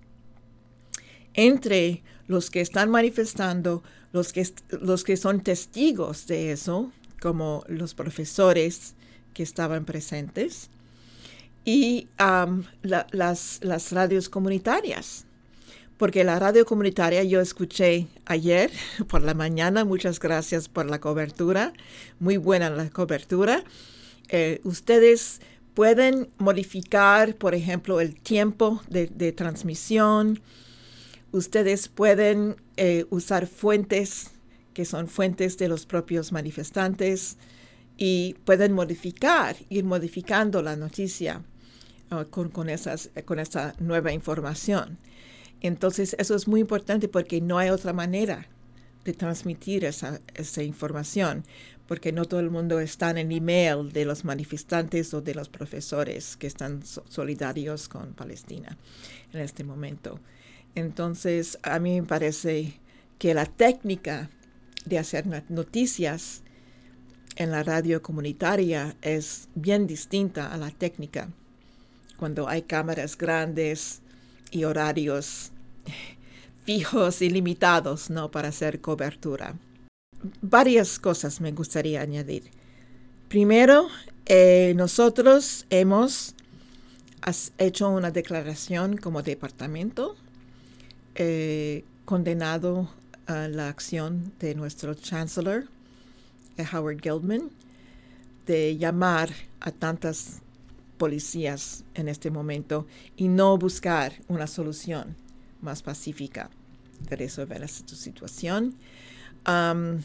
entre los que están manifestando, los que, los que son testigos de eso, como los profesores que estaban presentes, y um, la, las, las radios comunitarias. Porque la radio comunitaria yo escuché ayer por la mañana, muchas gracias por la cobertura, muy buena la cobertura. Eh, ustedes pueden modificar, por ejemplo, el tiempo de, de transmisión. Ustedes pueden eh, usar fuentes que son fuentes de los propios manifestantes y pueden modificar, ir modificando la noticia uh, con, con, esas, con esa nueva información. Entonces, eso es muy importante porque no hay otra manera de transmitir esa, esa información, porque no todo el mundo está en el email de los manifestantes o de los profesores que están so- solidarios con Palestina en este momento. Entonces, a mí me parece que la técnica de hacer noticias en la radio comunitaria es bien distinta a la técnica cuando hay cámaras grandes y horarios fijos y limitados, ¿no?, para hacer cobertura. Varias cosas me gustaría añadir. Primero, eh, nosotros hemos hecho una declaración como departamento eh, condenado a la acción de nuestro chancellor, Howard Gilman, de llamar a tantas policías en este momento y no buscar una solución más pacífica de resolver esta situación. Um,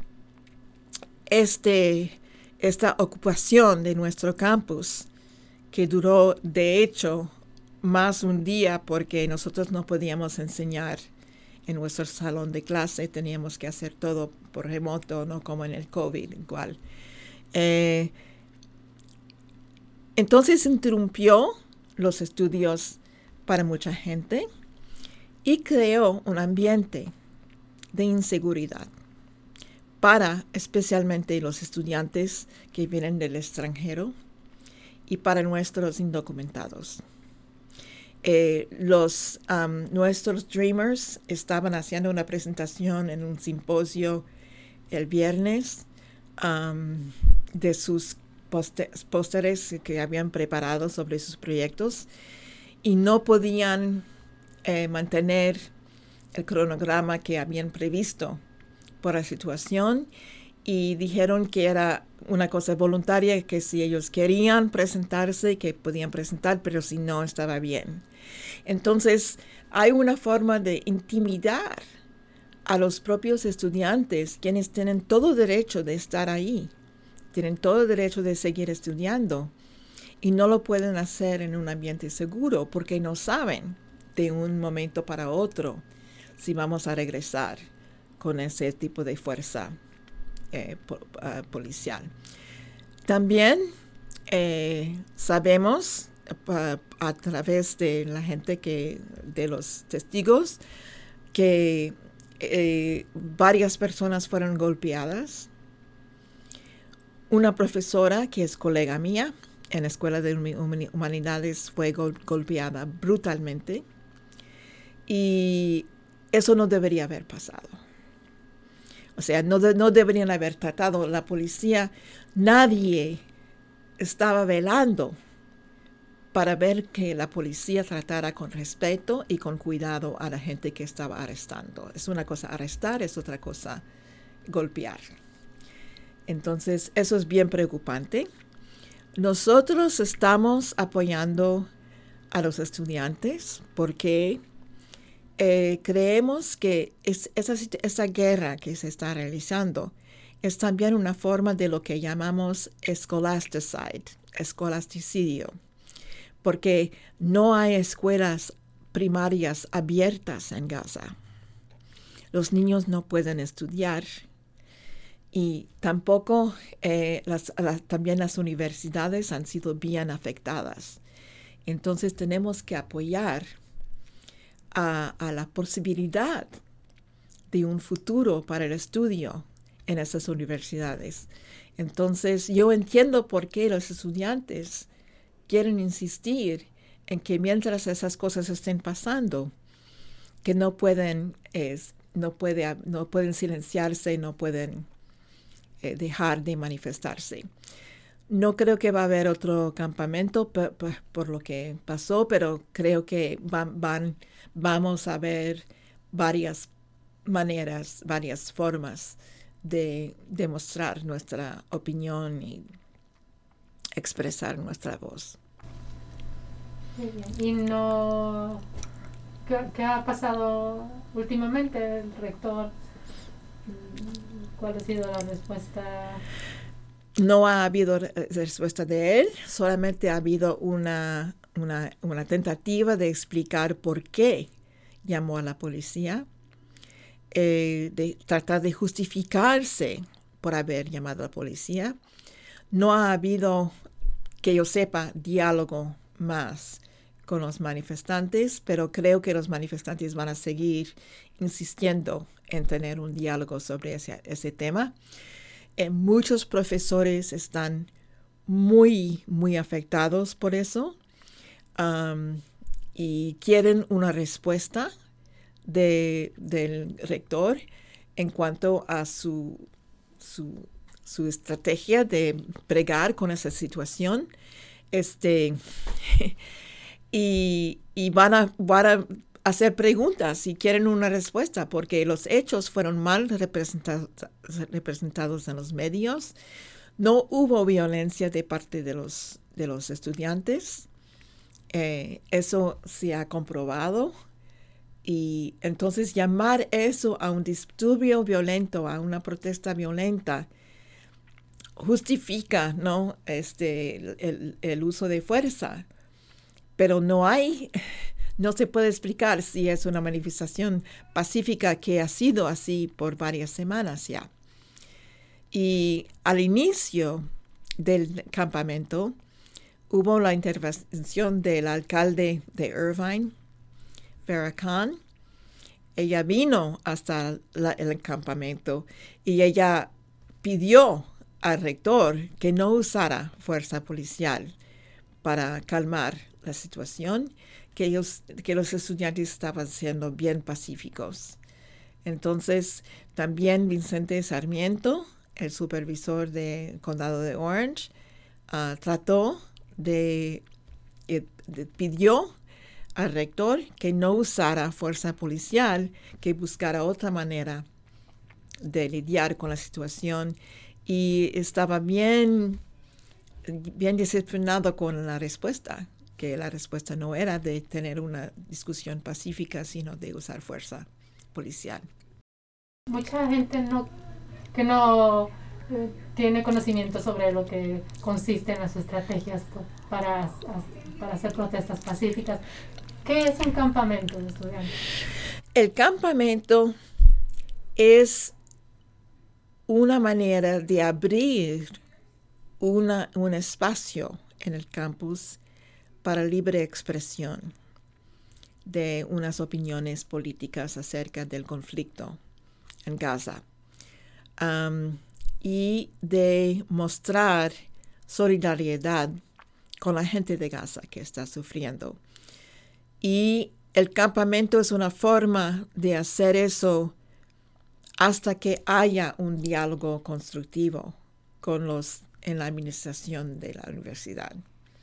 este, esta ocupación de nuestro campus, que duró de hecho más un día porque nosotros no podíamos enseñar en nuestro salón de clase, teníamos que hacer todo por remoto, no como en el COVID igual. Eh, Entonces interrumpió los estudios para mucha gente y creó un ambiente de inseguridad para especialmente los estudiantes que vienen del extranjero y para nuestros indocumentados. Eh, los um, nuestros Dreamers estaban haciendo una presentación en un simposio el viernes um, de sus pósteres que habían preparado sobre sus proyectos y no podían eh, mantener el cronograma que habían previsto por la situación y dijeron que era una cosa voluntaria, que si ellos querían presentarse, que podían presentar, pero si no, estaba bien. Entonces, hay una forma de intimidar a los propios estudiantes, quienes tienen todo derecho de estar ahí, tienen todo derecho de seguir estudiando, y no lo pueden hacer en un ambiente seguro porque no saben de un momento para otro si vamos a regresar con ese tipo de fuerza eh, po uh, policial. También eh, sabemos uh, a través de la gente que, de los testigos, que eh, varias personas fueron golpeadas. Una profesora que es colega mía en la Escuela de Humanidades fue gol golpeada brutalmente y eso no debería haber pasado. O sea, no, de, no deberían haber tratado. La policía, nadie estaba velando para ver que la policía tratara con respeto y con cuidado a la gente que estaba arrestando. Es una cosa arrestar, es otra cosa golpear. Entonces, eso es bien preocupante. Nosotros estamos apoyando a los estudiantes porque eh, creemos que es, esa, esa guerra que se está realizando es también una forma de lo que llamamos scholasticide, escolasticidio, porque no hay escuelas primarias abiertas en Gaza. Los niños no pueden estudiar y tampoco eh, las, las, también las universidades han sido bien afectadas. Entonces tenemos que apoyar a, a la posibilidad de un futuro para el estudio en esas universidades. Entonces yo entiendo por qué los estudiantes quieren insistir en que mientras esas cosas estén pasando, que no pueden, eh, no puede, no pueden silenciarse, no pueden eh, dejar de manifestarse. No creo que va a haber otro campamento por, por, por lo que pasó, pero creo que van, van, vamos a ver varias maneras, varias formas de demostrar nuestra opinión y expresar nuestra voz. Muy bien. Y no, ¿qué, qué ha pasado últimamente el rector? ¿Cuál ha sido la respuesta? No ha habido respuesta de él, solamente ha habido una, una, una tentativa de explicar por qué llamó a la policía, eh, de tratar de justificarse por haber llamado a la policía. No ha habido, que yo sepa, diálogo más con los manifestantes, pero creo que los manifestantes van a seguir insistiendo en tener un diálogo sobre ese, ese tema. Eh, muchos profesores están muy, muy afectados por eso um, y quieren una respuesta de, del rector en cuanto a su, su, su estrategia de bregar con esa situación. Este, y, y van a, van a hacer preguntas y quieren una respuesta porque los hechos fueron mal representados, representados en los medios. No hubo violencia de parte de los, de los estudiantes. Eh, eso se ha comprobado. Y entonces llamar eso a un disturbio violento, a una protesta violenta, justifica, ¿no? este, el, el uso de fuerza. Pero no hay... No se puede explicar si es una manifestación pacífica que ha sido así por varias semanas ya. Y al inicio del campamento hubo la intervención del alcalde de Irvine, Vera Khan. Ella vino hasta la, el campamento y ella pidió al rector que no usara fuerza policial para calmar la situación, que, ellos, que los estudiantes estaban siendo bien pacíficos. Entonces, también Vicente Sarmiento, el supervisor del condado de Orange, uh, trató de, de, de pidió al rector que no usara fuerza policial, que buscara otra manera de lidiar con la situación, y estaba bien, bien disciplinado con la respuesta, que la respuesta no era de tener una discusión pacífica, sino de usar fuerza policial. Mucha gente no que no eh, tiene conocimiento sobre lo que consisten las estrategias po- para, para hacer protestas pacíficas. ¿Qué es un campamento de estudiantes? El campamento es una manera de abrir una, un espacio en el campus para libre expresión de unas opiniones políticas acerca del conflicto en Gaza, um, y de mostrar solidaridad con la gente de Gaza que está sufriendo. Y el campamento es una forma de hacer eso hasta que haya un diálogo constructivo con los en la administración de la universidad.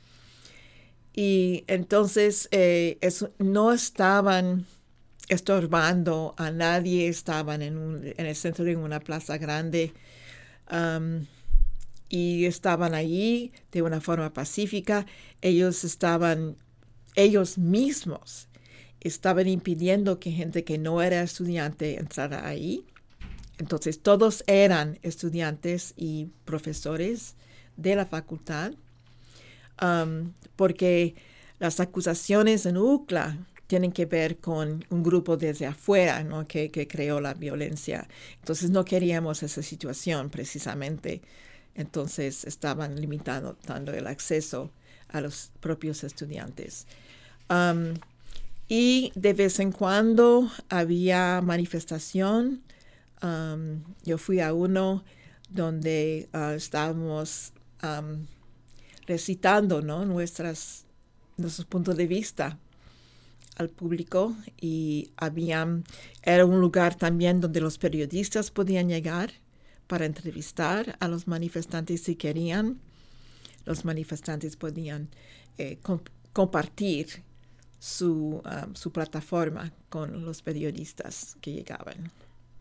Y entonces eh, eso, no estaban estorbando a nadie, estaban en, un, en el centro de una plaza grande, um, y estaban allí de una forma pacífica. Ellos estaban, ellos mismos estaban impidiendo que gente que no era estudiante entrara ahí. Entonces todos eran estudiantes y profesores de la facultad, um, porque las acusaciones en U C L A tienen que ver con un grupo desde afuera, ¿no? que, que creó la violencia. Entonces no queríamos esa situación precisamente. Entonces estaban limitando dando el acceso a los propios estudiantes. Um, y de vez en cuando había manifestación. Um, yo fui a uno donde uh, estábamos um, recitando, ¿no? Nuestras, nuestros puntos de vista al público, y había, era un lugar también donde los periodistas podían llegar para entrevistar a los manifestantes si querían. Los manifestantes podían eh, comp- compartir su, um, su plataforma con los periodistas que llegaban.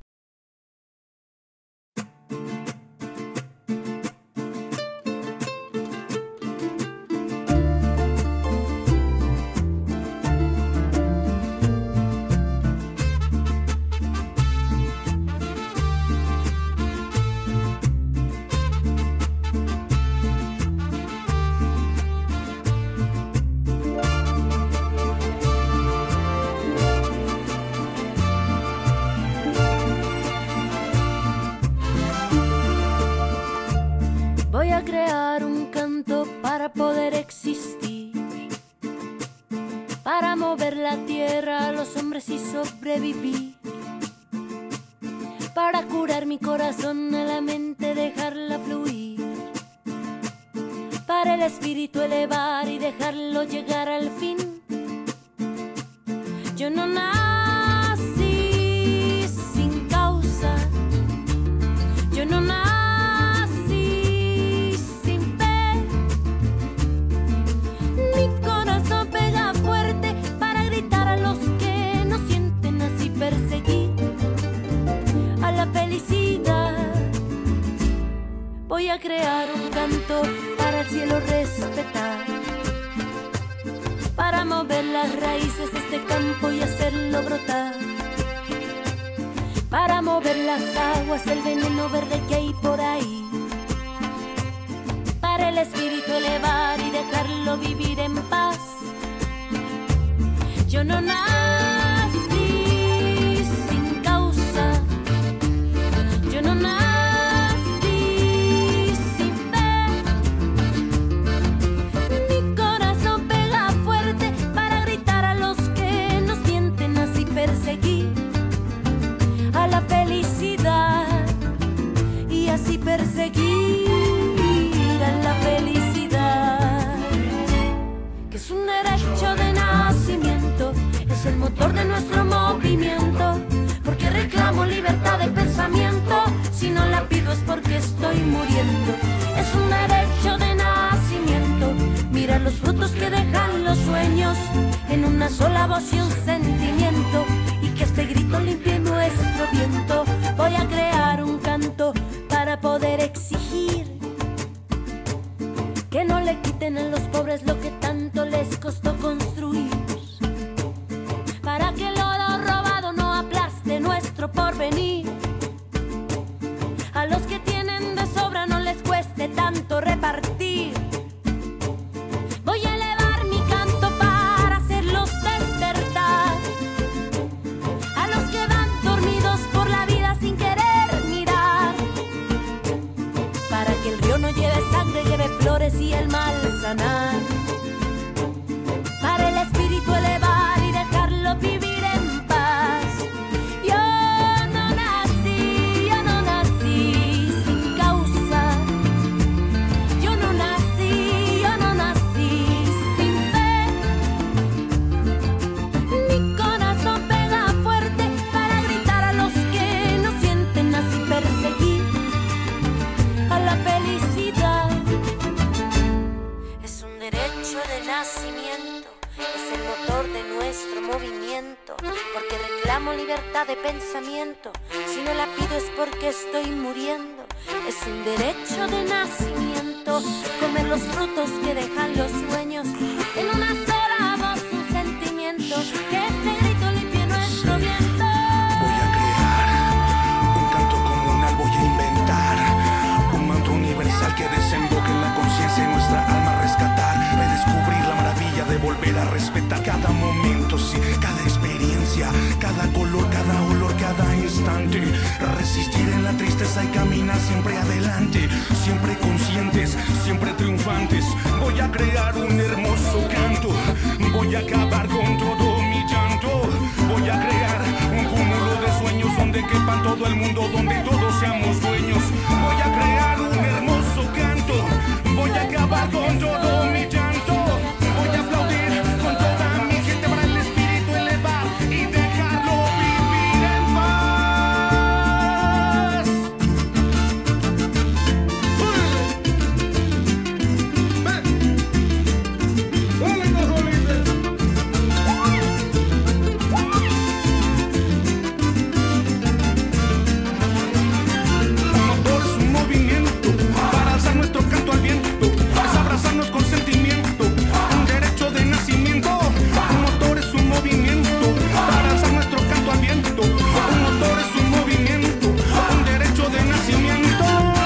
Voy a crear un canto para poder existir, para mover la tierra a los hombres y sobrevivir, para curar mi corazón a la mente, dejarla fluir, para el espíritu elevar y dejarlo llegar al fin. Yo no nací sin causa, yo no nací voy a crear un canto para el cielo respetar, para mover las raíces de este campo y hacerlo brotar, para mover las aguas, el veneno verde que hay por ahí, para el espíritu elevar y dejarlo vivir en paz. Yo no nací sin causa, yo no nací mi perseguir a la felicidad, que es un derecho de nacimiento, es el motor de nuestro movimiento, porque reclamo libertad de pensamiento, si no la pido es porque estoy muriendo, es un derecho de nacimiento, mira los frutos que dejan los sueños, en una sola voz y un sentimiento, y que este grito limpie nuestro viento, voy a crear un canto para poder exigir que no le quiten a los pobres lo que tanto les costó construir, para que el oro robado no aplaste nuestro porvenir, a los que tienen de sobra no les cueste tanto repartir. Voy a elevar mi canto para hacerlos despertar, a los que van dormidos por la vida sin querer mirar, para que el río no lleve sangre, lleve flores y el mal sanar, para el espíritu elevar y dejarlo vivir en paz. Yo no nací, yo no nací sin causa, yo no nací, yo no nací sin fe, mi corazón pega fuerte para gritar a los que no sienten, así perseguir a la felicidad. Es un derecho de nacimiento, es el motor de nuestro movimiento, porque reclamo libertad de pensamiento, si no la pido es porque estoy muriendo, es un derecho de nacimiento, comer los frutos que dejan los sueños, en una sola voz un sentimiento, que este grito limpie nuestro viento. Voy a crear un canto comunal, voy a inventar un manto universal que desemboque en la conciencia de nuestra alma, rescatar, redescubrir la maravilla de volver a respetar cada momento, sí, cada experiencia, cada color, cada olor, cada instante, resistir en la tristeza y caminar siempre adelante, siempre conscientes, siempre triunfantes. Voy a crear un hermoso canto, voy a acabar con todo mi llanto, voy a crear un cúmulo de sueños donde quepan todo el mundo, donde todos seamos dueños. Voy a crear un hermoso canto, voy a acabar con todo mi llanto, voy a aplaudir con toda mi gente para el espíritu elevar y dejarlo vivir en paz. Un motor es un movimiento para alzar nuestro canto al viento, es abrazarnos con sentimiento, un derecho de nacimiento. Un motor es un movimiento para alzar nuestro canto al viento, un motor es un movimiento, un derecho de nacimiento.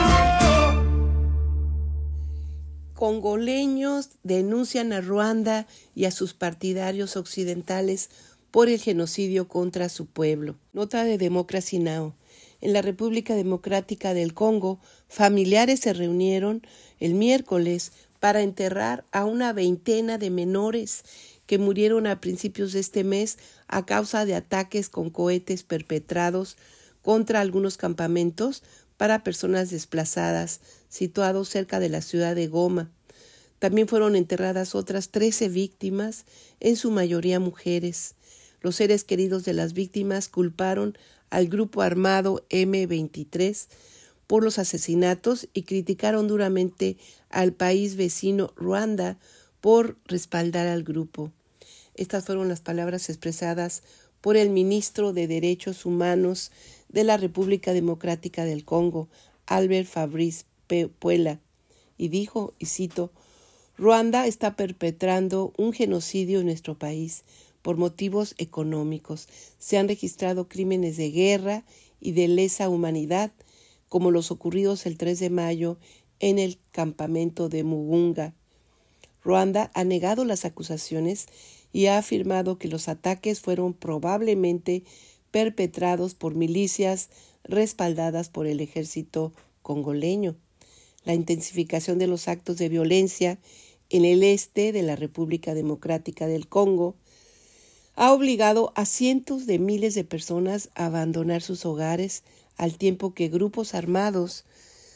Congoleños denuncian a Ruanda y a sus partidarios occidentales por el genocidio contra su pueblo. Nota de Democracy Now! En la República Democrática del Congo, familiares se reunieron el miércoles para enterrar a una veintena de menores que murieron a principios de este mes a causa de ataques con cohetes perpetrados contra algunos campamentos para personas desplazadas situados cerca de la ciudad de Goma. También fueron enterradas otras trece víctimas, en su mayoría mujeres. Los seres queridos de las víctimas culparon al grupo armado eme veintitrés por los asesinatos y criticaron duramente al país vecino Ruanda por respaldar al grupo. Estas fueron las palabras expresadas por el ministro de Derechos Humanos de la República Democrática del Congo, Albert Fabrice Puela, y dijo, y cito, Ruanda está perpetrando un genocidio en nuestro país por motivos económicos. Se han registrado crímenes de guerra y de lesa humanidad, como los ocurridos el tres de mayo en el campamento de Mugunga. Ruanda ha negado las acusaciones y ha afirmado que los ataques fueron probablemente perpetrados por milicias respaldadas por el ejército congoleño. La intensificación de los actos de violencia en el este de la República Democrática del Congo ha obligado a cientos de miles de personas a abandonar sus hogares, al tiempo que grupos armados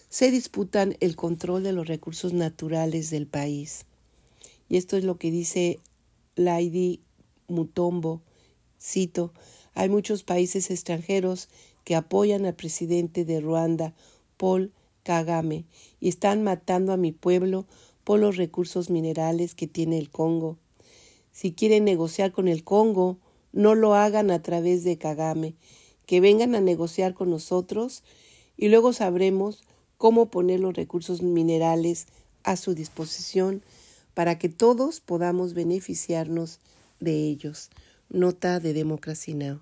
se disputan el control de los recursos naturales del país. Y esto es lo que dice Lady Mutombo, cito, hay muchos países extranjeros que apoyan al presidente de Ruanda, Paul Kagame, y están matando a mi pueblo por los recursos minerales que tiene el Congo. Si quieren negociar con el Congo, no lo hagan a través de Kagame, que vengan a negociar con nosotros y luego sabremos cómo poner los recursos minerales a su disposición para que todos podamos beneficiarnos de ellos. Nota de Democracy Now!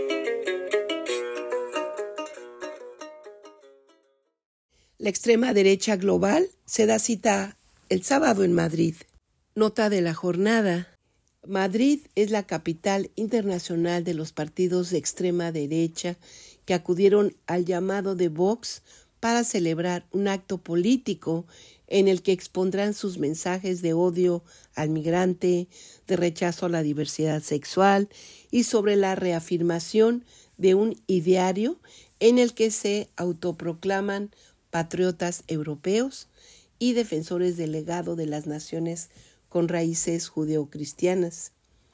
La extrema derecha global se da cita el sábado en Madrid. Nota de la jornada. Madrid es la capital internacional de los partidos de extrema derecha que acudieron al llamado de Vox para celebrar un acto político en el que expondrán sus mensajes de odio al migrante, de rechazo a la diversidad sexual y sobre la reafirmación de un ideario en el que se autoproclaman patriotas europeos y defensores del legado de las naciones con raíces judeocristianas.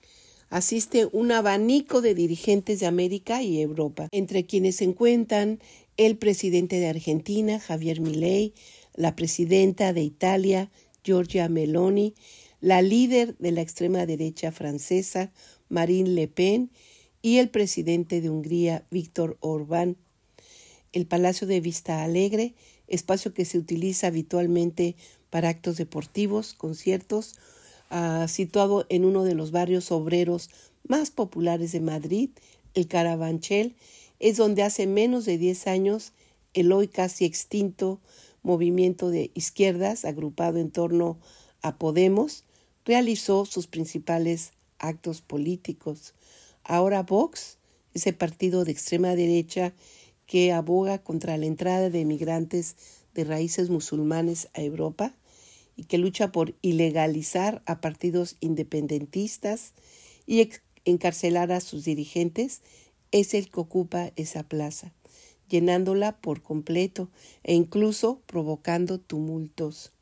Asiste un abanico de dirigentes de América y Europa, entre quienes se encuentran el presidente de Argentina, Javier Milei, la presidenta de Italia, Giorgia Meloni, la líder de la extrema derecha francesa, Marine Le Pen, y el presidente de Hungría, Viktor Orbán. El Palacio de Vista Alegre, espacio que se utiliza habitualmente para actos deportivos, conciertos, uh, situado en uno de los barrios obreros más populares de Madrid, el Carabanchel, es donde hace menos de diez años el hoy casi extinto movimiento de izquierdas, agrupado en torno a Podemos, realizó sus principales actos políticos. Ahora Vox, ese partido de extrema derecha que aboga contra la entrada de migrantes de raíces musulmanes a Europa y que lucha por ilegalizar a partidos independentistas y ex- encarcelar a sus dirigentes, es el que ocupa esa plaza, llenándola por completo e incluso provocando tumultos.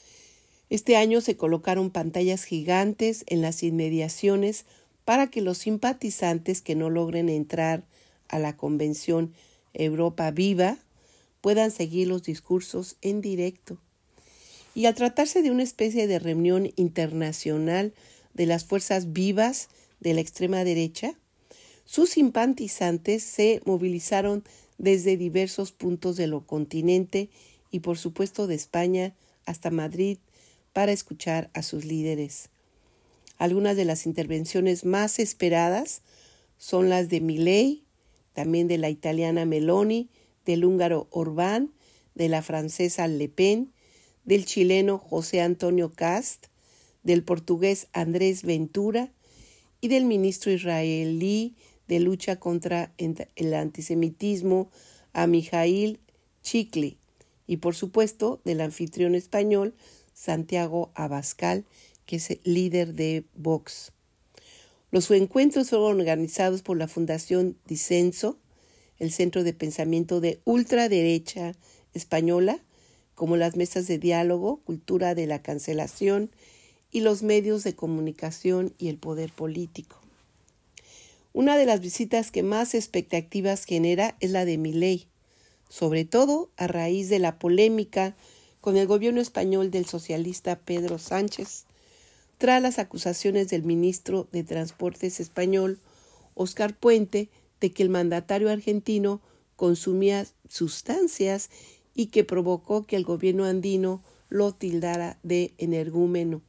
Este año se colocaron pantallas gigantes en las inmediaciones para que los simpatizantes que no logren entrar a la convención Europa Viva puedan seguir los discursos en directo. Y al tratarse de una especie de reunión internacional de las fuerzas vivas de la extrema derecha, sus simpatizantes se movilizaron desde diversos puntos del continente y por supuesto de España hasta Madrid para escuchar a sus líderes. Algunas de las intervenciones más esperadas son las de Milei, también de la italiana Meloni, del húngaro Orbán, de la francesa Le Pen, del chileno José Antonio Cast, del portugués Andrés Ventura y del ministro israelí de lucha contra el antisemitismo Amijail Chikli y por supuesto del anfitrión español Santiago Abascal, que es el líder de Vox. Los encuentros fueron organizados por la Fundación Disenso, el Centro de Pensamiento de Ultraderecha Española, como las mesas de diálogo, cultura de la cancelación y los medios de comunicación y el poder político. Una de las visitas que más expectativas genera es la de Milei, sobre todo a raíz de la polémica con el gobierno español del socialista Pedro Sánchez, tras las acusaciones del ministro de Transportes español, Óscar Puente, de que el mandatario argentino consumía sustancias y que provocó que el gobierno andino lo tildara de energúmeno.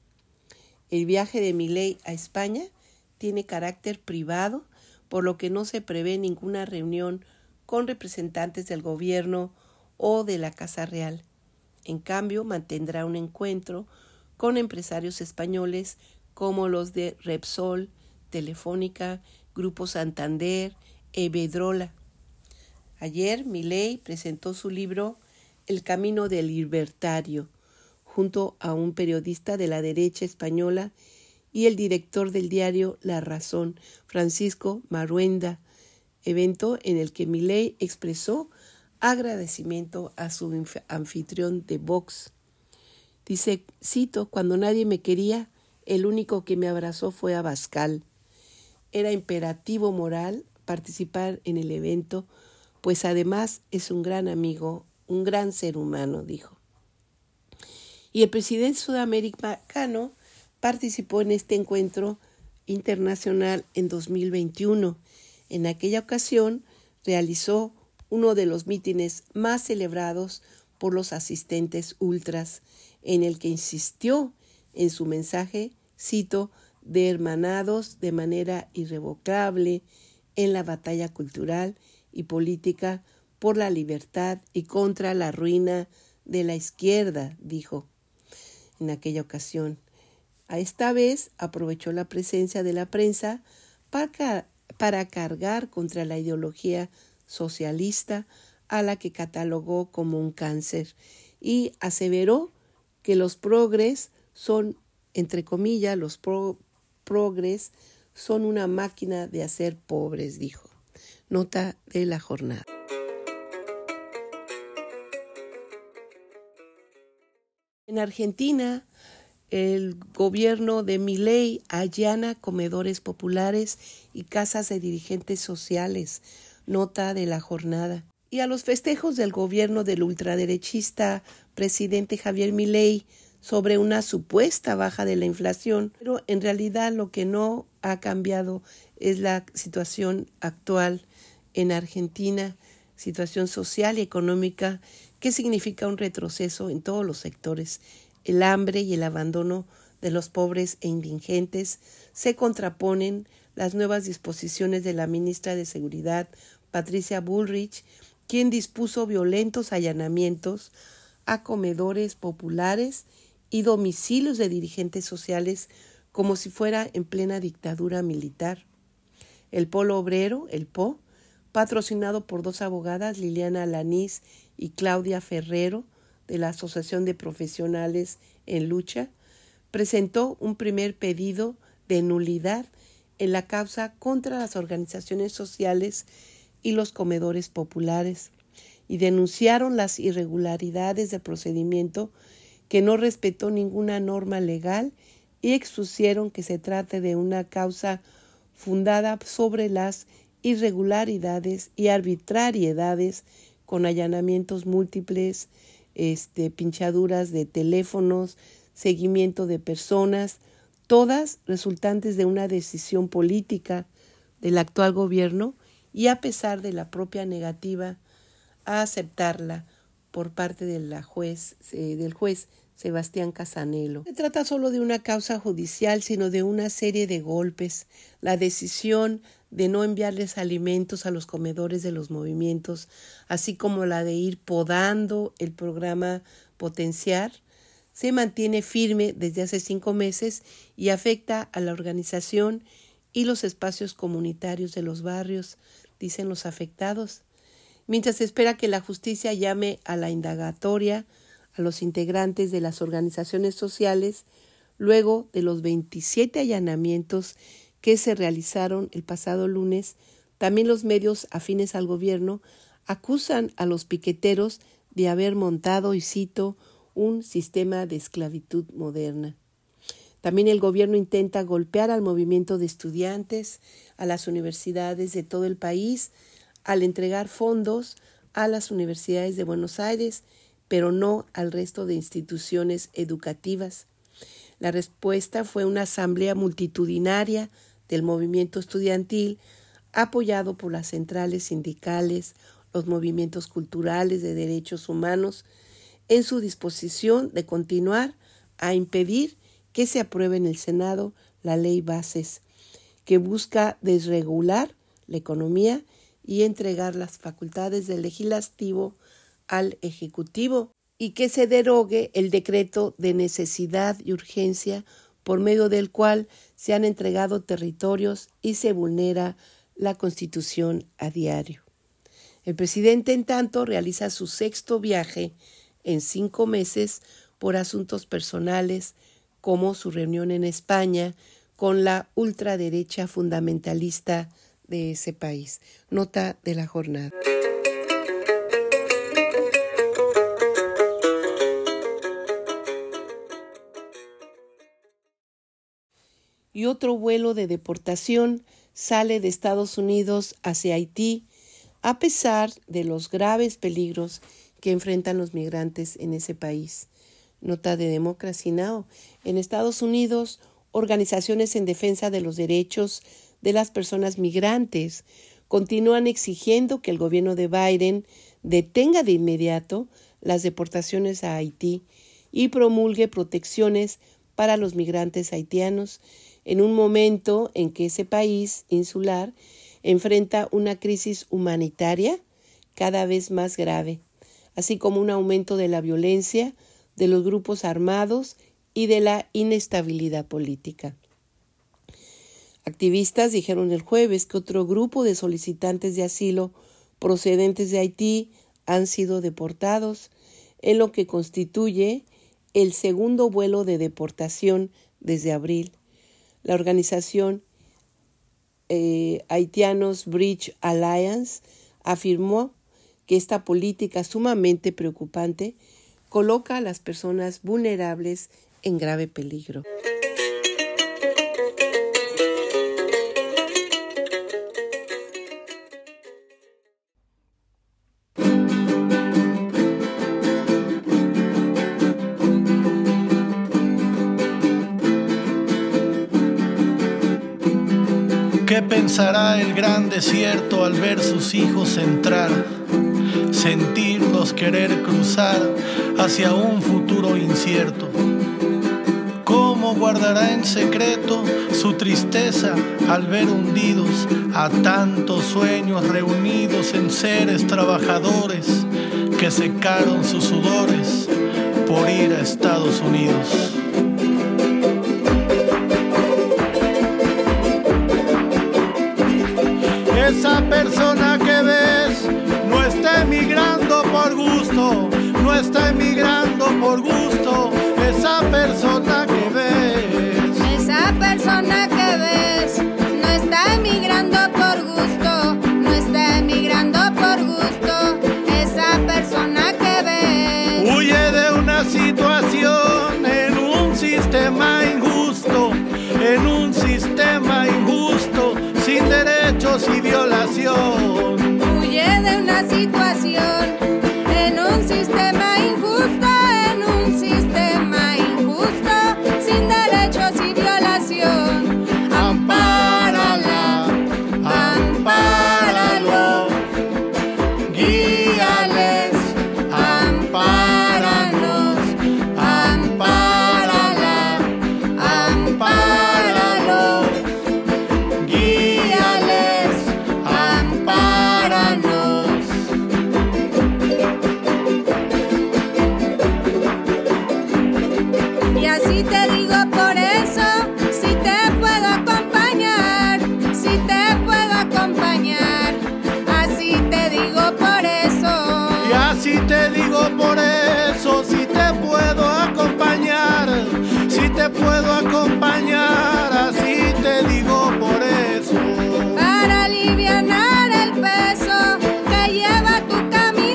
El viaje de Milei a España tiene carácter privado, por lo que no se prevé ninguna reunión con representantes del gobierno o de la Casa Real. En cambio, mantendrá un encuentro con empresarios españoles como los de Repsol, Telefónica, Grupo Santander, Iberdrola. Ayer Milei presentó su libro El camino del libertario, junto a un periodista de la derecha española y el director del diario La Razón, Francisco Marhuenda, evento en el que Milei expresó agradecimiento a su inf- anfitrión de Vox. Dice, cito, cuando nadie me quería, el único que me abrazó fue Abascal. Era imperativo moral participar en el evento, pues además es un gran amigo, un gran ser humano, dijo. Y el presidente sudamericano participó en este encuentro internacional en dos mil veintiuno. En aquella ocasión realizó uno de los mítines más celebrados por los asistentes ultras, en el que insistió en su mensaje, cito, de hermanados de manera irrevocable en la batalla cultural y política por la libertad y contra la ruina de la izquierda, dijo en aquella ocasión. A esta vez aprovechó la presencia de la prensa para, para cargar contra la ideología socialista a la que catalogó como un cáncer y aseveró que los progres son, entre comillas, los pro, progres son una máquina de hacer pobres, dijo. Nota de la jornada. En Argentina, el gobierno de Milei allana comedores populares y casas de dirigentes sociales. Nota de la jornada. Y a los festejos del gobierno del ultraderechista presidente Javier Milei sobre una supuesta baja de la inflación, pero en realidad lo que no ha cambiado es la situación actual en Argentina, situación social y económica que significa un retroceso en todos los sectores. El hambre y el abandono de los pobres e indigentes se contraponen las nuevas disposiciones de la ministra de Seguridad, Patricia Bullrich, quien dispuso violentos allanamientos a comedores populares y domicilios de dirigentes sociales como si fuera en plena dictadura militar. El Polo Obrero, el P O, patrocinado por dos abogadas, Liliana Alanís y Claudia Ferrero, de la Asociación de Profesionales en Lucha, presentó un primer pedido de nulidad en la causa contra las organizaciones sociales y los comedores populares, y denunciaron las irregularidades del procedimiento que no respetó ninguna norma legal y expusieron que se trate de una causa fundada sobre las irregularidades y arbitrariedades con allanamientos múltiples, este, pinchaduras de teléfonos, seguimiento de personas, todas resultantes de una decisión política del actual gobierno y a pesar de la propia negativa a aceptarla por parte de la juez, eh, del juez Sebastián Casanelo. No se trata solo de una causa judicial, sino de una serie de golpes. La decisión de no enviarles alimentos a los comedores de los movimientos, así como la de ir podando el programa Potenciar, se mantiene firme desde hace cinco meses y afecta a la organización y los espacios comunitarios de los barrios, dicen los afectados. Mientras se espera que la justicia llame a la indagatoria a los integrantes de las organizaciones sociales, luego de los veintisiete allanamientos que se realizaron el pasado lunes, también los medios afines al gobierno acusan a los piqueteros de haber montado, y cito, un sistema de esclavitud moderna. También el gobierno intenta golpear al movimiento de estudiantes, a las universidades de todo el país, al entregar fondos a las universidades de Buenos Aires, pero no al resto de instituciones educativas. La respuesta fue una asamblea multitudinaria del movimiento estudiantil, apoyado por las centrales sindicales, los movimientos culturales de derechos humanos, en su disposición de continuar a impedir que se apruebe en el Senado la ley Bases, que busca desregular la economía y entregar las facultades del legislativo al Ejecutivo, y que se derogue el decreto de necesidad y urgencia por medio del cual se han entregado territorios y se vulnera la Constitución a diario. El presidente, en tanto, realiza su sexto viaje en cinco meses por asuntos personales, como su reunión en España con la ultraderecha fundamentalista de ese país. Nota de la jornada. y otro vuelo de deportación sale de Estados Unidos hacia Haití, a pesar de los graves peligros que enfrentan los migrantes en ese país. Nota de Democracy Now! En Estados Unidos, organizaciones en defensa de los derechos de las personas migrantes continúan exigiendo que el gobierno de Biden detenga de inmediato las deportaciones a Haití y promulgue protecciones para los migrantes haitianos en un momento en que ese país insular enfrenta una crisis humanitaria cada vez más grave, así como un aumento de la violencia, de los grupos armados y de la inestabilidad política. Activistas dijeron el jueves que otro grupo de solicitantes de asilo procedentes de Haití han sido deportados, en lo que constituye el segundo vuelo de deportación desde abril. La organización eh, Haitianos Bridge Alliance afirmó que esta política sumamente preocupante coloca a las personas vulnerables en grave peligro. ¿Qué pensará el gran desierto al ver sus hijos entrar? Sentirlos querer cruzar hacia un futuro incierto. ¿Cómo guardará en secreto su tristeza al ver hundidos a tantos sueños reunidos en seres trabajadores que secaron sus sudores por ir a Estados Unidos? Esa persona que ves no está emigrando por gusto, no está emigrando por gusto. Esa persona que ves, Esa persona que ves no está emigrando por gusto, no está emigrando por gusto. Esa persona que ves huye de una situación en un sistema injusto, en un sistema injusto, sin derechos y violación. huye de una situación en un sistema injusto, en un sistema injusto, sin derechos y violación. Ampárala, ampáralo, guíales, ampáranos, ampárala, ampáralo, guíales, ampáranos. Y así te digo por eso, si te puedo acompañar, si te puedo acompañar, así te digo por eso. Y así te digo por eso, si te puedo acompañar, si te puedo acompañar, así te digo por eso. Para alivianar el peso que lleva tu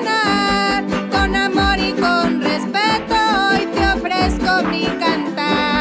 caminar, con amor y con respeto hoy te ofrezco mi cantar.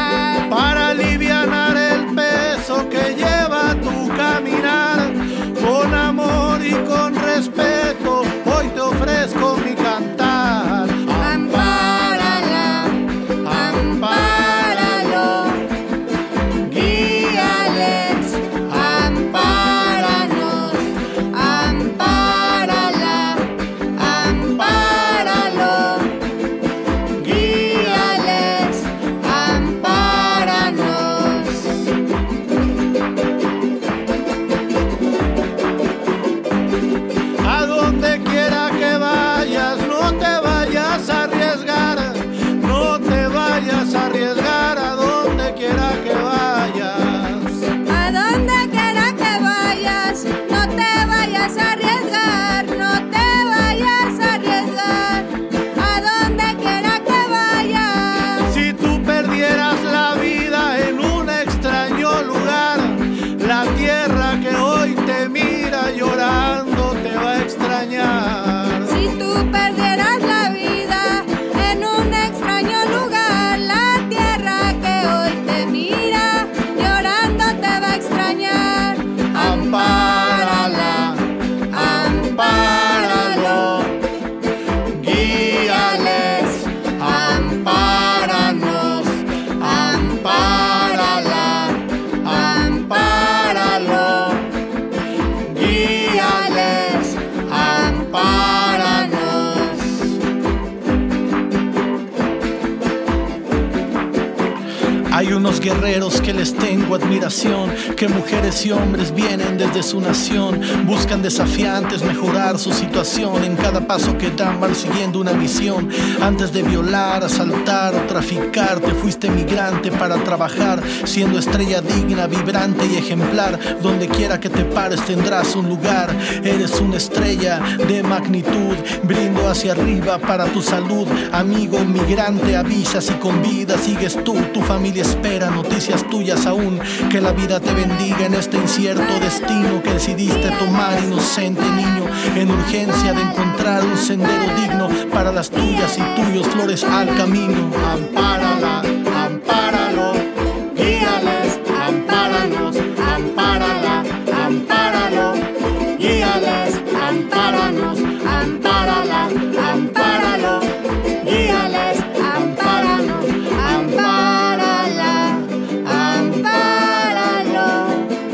Hay unos guerreros que les tengo admiración, que mujeres y hombres vienen desde su nación, buscan desafiantes mejorar su situación. En cada paso que dan van siguiendo una misión. Antes de violar, asaltar o traficar, te fuiste migrante para trabajar, siendo estrella digna, vibrante y ejemplar. Donde quiera que te pares tendrás un lugar. Eres una estrella de magnitud, brindo hacia arriba para tu salud. Amigo migrante, avisas y con vida sigues tú. Tu familia espera noticias tuyas aún. Que la vida te bendiga en este incierto destino que decidiste tomar, inocente niño, en urgencia de encontrar un sendero digno para las tuyas y tuyos, flores al camino. Ampárala, ampáralo, guíales, ampáranos, ampárala, ampáralo, guíales, ampáranos, ampárala, ampáralo, guíales, ampáranos, ampárala, ampáralo,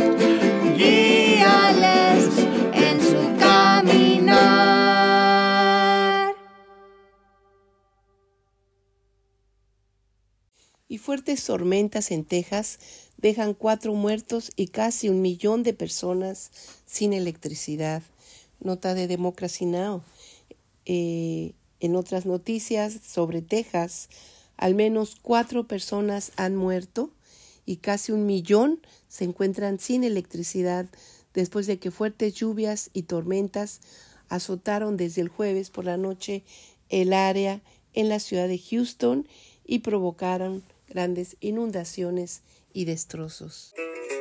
guíales en su caminar. Y fuertes tormentas en Texas dejan cuatro muertos y casi un millón de personas sin electricidad. Nota de Democracy Now! Eh, en otras noticias sobre Texas, al menos cuatro personas han muerto y casi un millón se encuentran sin electricidad después de que fuertes lluvias y tormentas azotaron desde el jueves por la noche el área en la ciudad de Houston y provocaron grandes inundaciones y destrozos.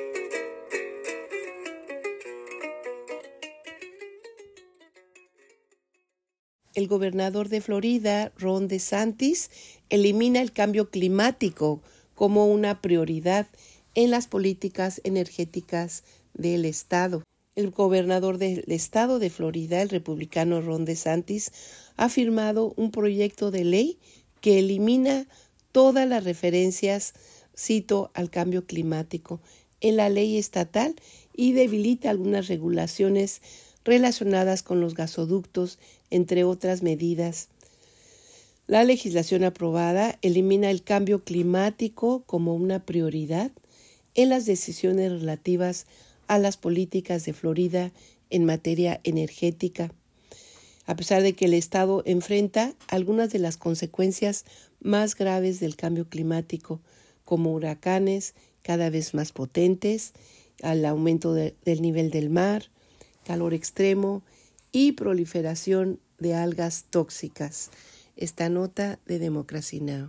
El gobernador de Florida, Ron DeSantis, elimina el cambio climático como una prioridad en las políticas energéticas del estado. El gobernador del estado de Florida, el republicano Ron DeSantis, ha firmado un proyecto de ley que elimina todas las referencias, cito, al cambio climático en la ley estatal y debilita algunas regulaciones relacionadas con los gasoductos, entre otras medidas. La legislación aprobada elimina el cambio climático como una prioridad en las decisiones relativas a las políticas de Florida en materia energética, a pesar de que el estado enfrenta algunas de las consecuencias más graves del cambio climático, como huracanes cada vez más potentes, al aumento de, del nivel del mar, calor extremo y proliferación de algas tóxicas. Esta nota de Democracy Now!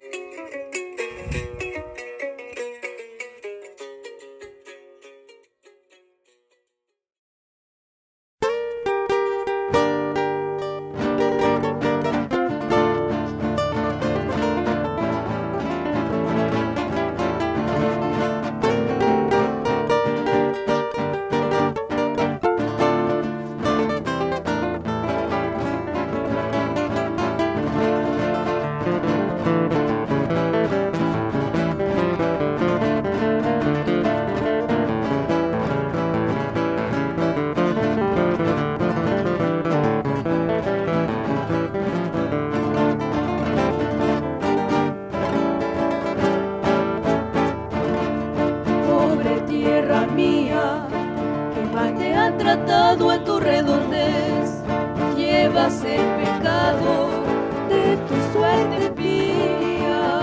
tratado en tu redondez, llevas el pecado de tu suerte impía,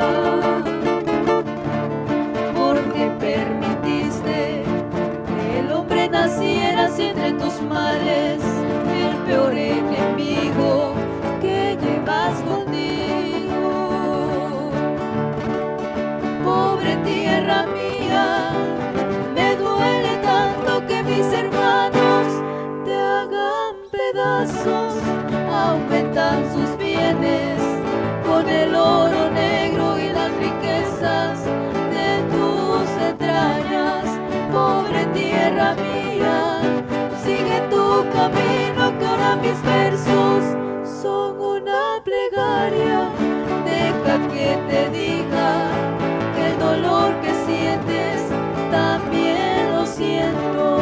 porque permitiste que el hombre naciera así entre tus males, el peor enemigo que llevas contigo. Pobre tierra mía, me duele tanto que mis hermanos te hagan pedazos, aumentan sus bienes con el oro negro y las riquezas de tus entrañas. Pobre tierra mía, sigue tu camino, que ahora mis versos son una plegaria. Deja que te diga que el dolor que sientes también lo siento.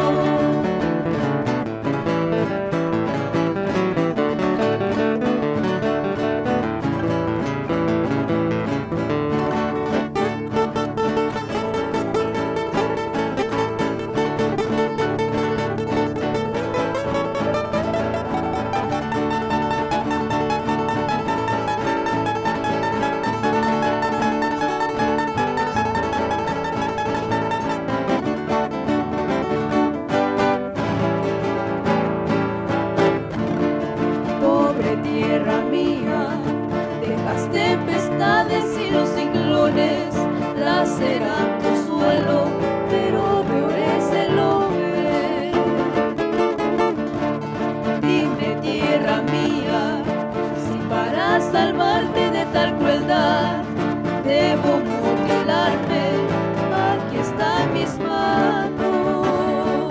las tempestades y los ciclones laceran tu suelo, pero peor es el hombre. Dime, tierra mía, si para salvarte de tal crueldad debo mutilarme, aquí están mis manos.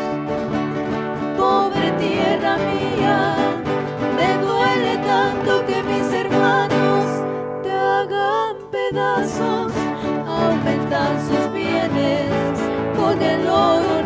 Pobre tierra mía, me duele tanto que mis hermanos te hagan pedazos, aumentan sus bienes con el oro